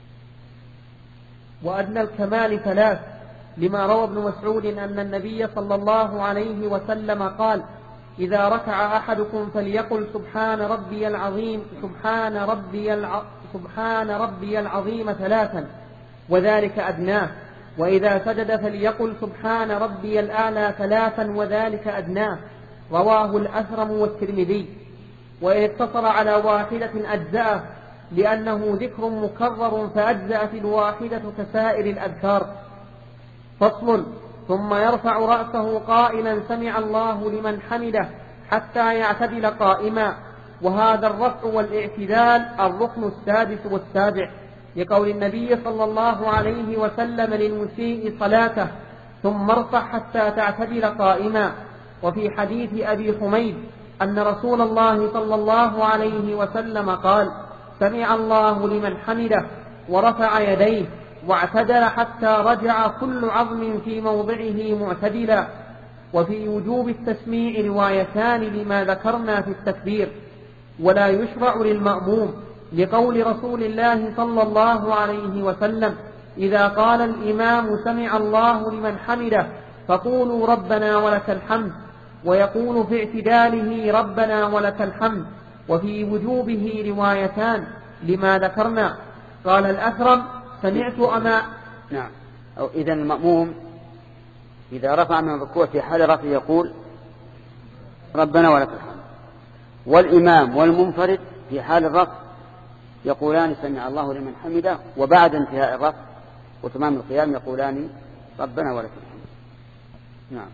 وأدنى الكمال ثلاث، لما روى ابن مسعود أن النبي صلى الله عليه وسلم قال إذا ركع أحدكم فليقل سبحان ربي العظيم سبحان ربي, الع... سبحان ربي العظيم ثلاثا وذلك أدناه، وإذا سجد فليقل سبحان ربي الأعلى ثلاثا وذلك أدناه. رواه الأثرم والترمذي. وإن اقتصر على واحدة أجزأه، لأنه ذكر مكرر فأجزأت الواحدة كسائر الأذكار. فصل. ثم يرفع رأسه قائلا سمع الله لمن حمده حتى يعتدل قائما، وهذا الرفع والاعتدال الركن السادس والسابع، لقول النبي صلى الله عليه وسلم للمسيء صلاته: ثم ارفع حتى تعتدل قائما. وفي حديث أبي حميد أن رسول الله صلى الله عليه وسلم قال: سمع الله لمن حمده، ورفع يديه واعتدل حتى رجع كل عظم في موضعه معتدلا. وفي وجوب التسميع روايتان لما ذكرنا في التكبير، ولا يشرع للمأموم، لقول رسول الله صلى الله عليه وسلم: إذا قال الإمام سمع الله لمن حمده فقولوا ربنا ولك الحمد، ويقول في اعتداله ربنا ولك الحمد. وفي وجوبه روايتان لما ذكرنا. قال الأثرم: سمعت أما نعم. أو إذا المأموم إذا رفع من الركوع في حال رفعه يقول ربنا ولك الحمد، والإمام والمنفرد في حال الرفع يقولان سمع الله لمن حمده، وبعد انتهاء الرفع وتمام القيام يقولان ربنا ولك الحمد. نعم.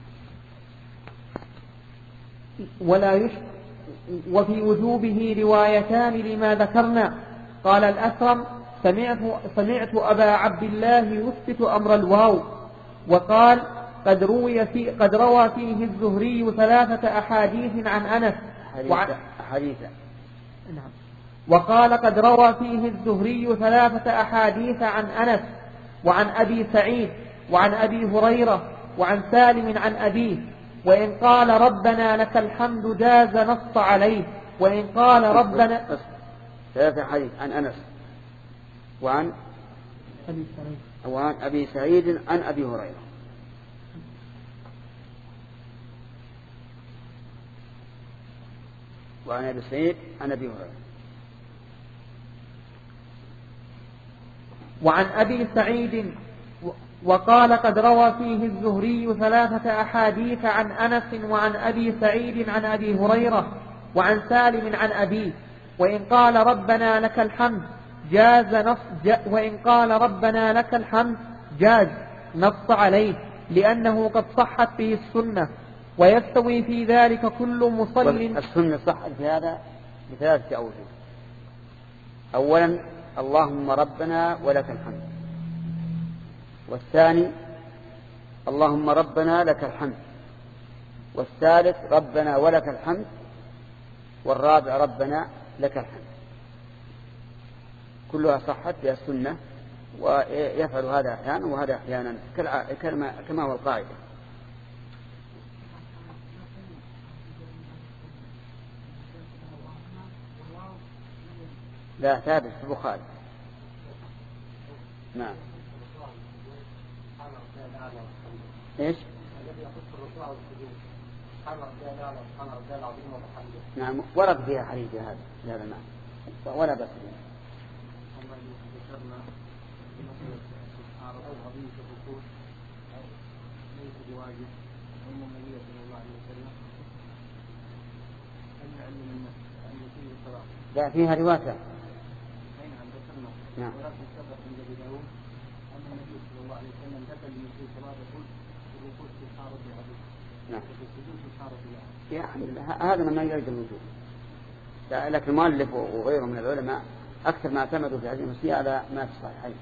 ولا يشك. وفي وجوبه روايتان لما ذكرنا. قال الأثرم: سمعت, سمعت أبا عبد الله يثبت أمر الواو، وقال: قد روي في قد روى فيه الزهري ثلاثة أحاديث عن أنس وعن أحاديث نعم. وقال: قد روى فيه الزهري ثلاثة أحاديث عن أنس وعن أبي سعيد وعن أبي هريرة وعن سالم عن أبيه، وإن قال ربنا لك الحمد جاز نص عليه، وإن قال ربنا ثلاثة أحاديث عن أنس وعن أبي سعيد وعن أبي سعيد عن أبي هريرة. وعن أبي سعيد عن أبي هريرة. وعن أبي سعيد وقال: قد روى فيه الزهري ثلاثة أحاديث عن أنس وعن أبي سعيد عن أبي هريرة وعن سالم عن أبيه، وإن قال ربنا لك الحمد جاز نص ج... وإن قال ربنا لك الحمد جاز نص عليه، لأنه قد صحت به السنة، ويستوي في ذلك كل مصل. السنة صحت في هذا بثلاثة أوجه. أولا: اللهم ربنا ولك الحمد، والثاني: اللهم ربنا لك الحمد، والثالث: ربنا ولك الحمد، والرابع: ربنا لك الحمد. كلها صحت بها السنة، ويفعل هذا أحيانا وهذا أحيانا كما هو القاعدة. لا ثابت في البخاري. نعم. ايش؟ نعم ورد فيها حديث هذا هذا المعنى ولا بس به. لا فيها رواية. نعم. نعم. هذا مما يرجى الوجود، لكن المؤلف وغيره من العلماء أكثر ما اعتمدوا في هذه المسألة على ما في الصحيحين.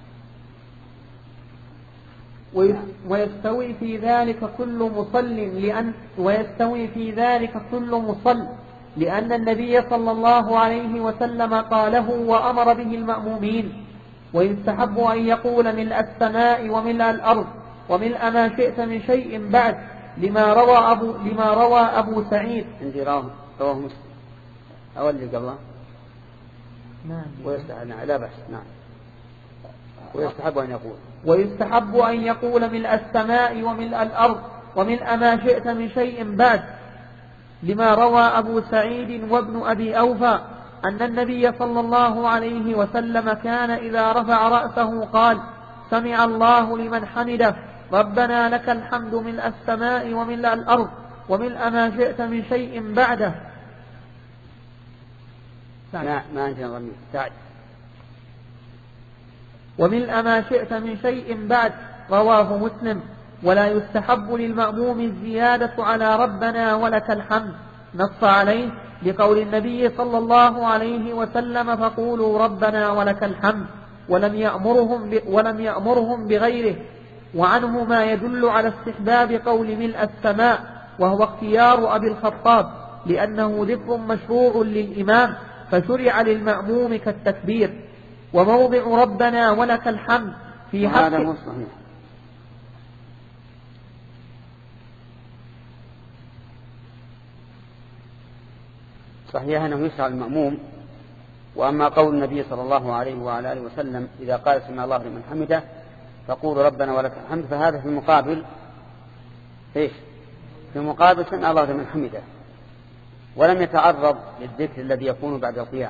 ويستوي في ذلك كل مصل لأن ويستوي في ذلك كل مصل لأن النبي صلى الله عليه وسلم قاله وأمر به المأمومين. ويستحب أن يقول ملء السماء وملء الأرض وملء ما شئت من شيء بعد، لما روى أبو لما روى أبو سعيد. عندي رواه رواه مسلم أول اللي قبله. نعم. ويستحب لا بأس. نعم. ويستحب أن يقول ويستحب أن يقول ملء السماء وملء الأرض وملء ما شئت من شيء بعد، لما روى أبو سعيد وابن أبي أوفى أن النبي صلى الله عليه وسلم كان إذا رفع رأسه قال: سمع الله لمن حمده ربنا لك الحمد ملء السماء وملء الأرض وملء ما شئت من شيء بعده. لا ما أنت ضمير سعد. وملء ما شئت من شيء بعد، رواه مسلم. ولا يستحب للمأموم الزيادة على ربنا ولك الحمد، نص عليه لقول النبي صلى الله عليه وسلم فقولوا ربنا ولك الحمد، ولم يأمرهم, ب ولم يأمرهم بغيره. وعنه ما يدل على استحباب قول ملء السماء، وهو اختيار أبي الخطاب، لأنه ذكر مشروع للإمام فشرع للمأموم كالتكبير. وموضع ربنا ولك الحمد في حق هذا هو صحيح. صحيح أنه يشرع المأموم. وأما قول النبي صلى الله عليه وعلى آله وسلم إذا قال سمع الله لمن حمده فقولوا ربنا ولك الحمد، فهذا في المقابل إيش؟ في مقابل سمع الله لمن حمده، ولم يتعرض للذكر الذي يكون بعد القيام.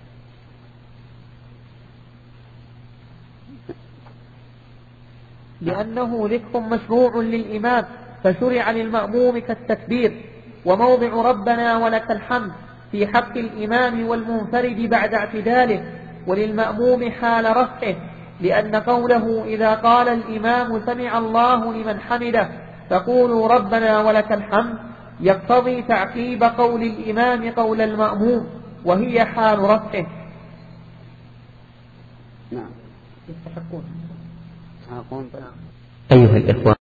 لأنه ذكر مشروع للإمام فشرع للمأموم كالتكبير. وموضع ربنا ولك الحمد في حق الإمام والمنفرد بعد اعتداله، وللمأموم حال رفعه، لأن قوله إذا قال الإمام سمع الله لمن حمده فقولوا ربنا ولك الحمد يقتضي تعقيب قول الإمام قول المأموم، وهي حال رفعه. نعم. يستحقون. يستحقون. أيها الإخوة،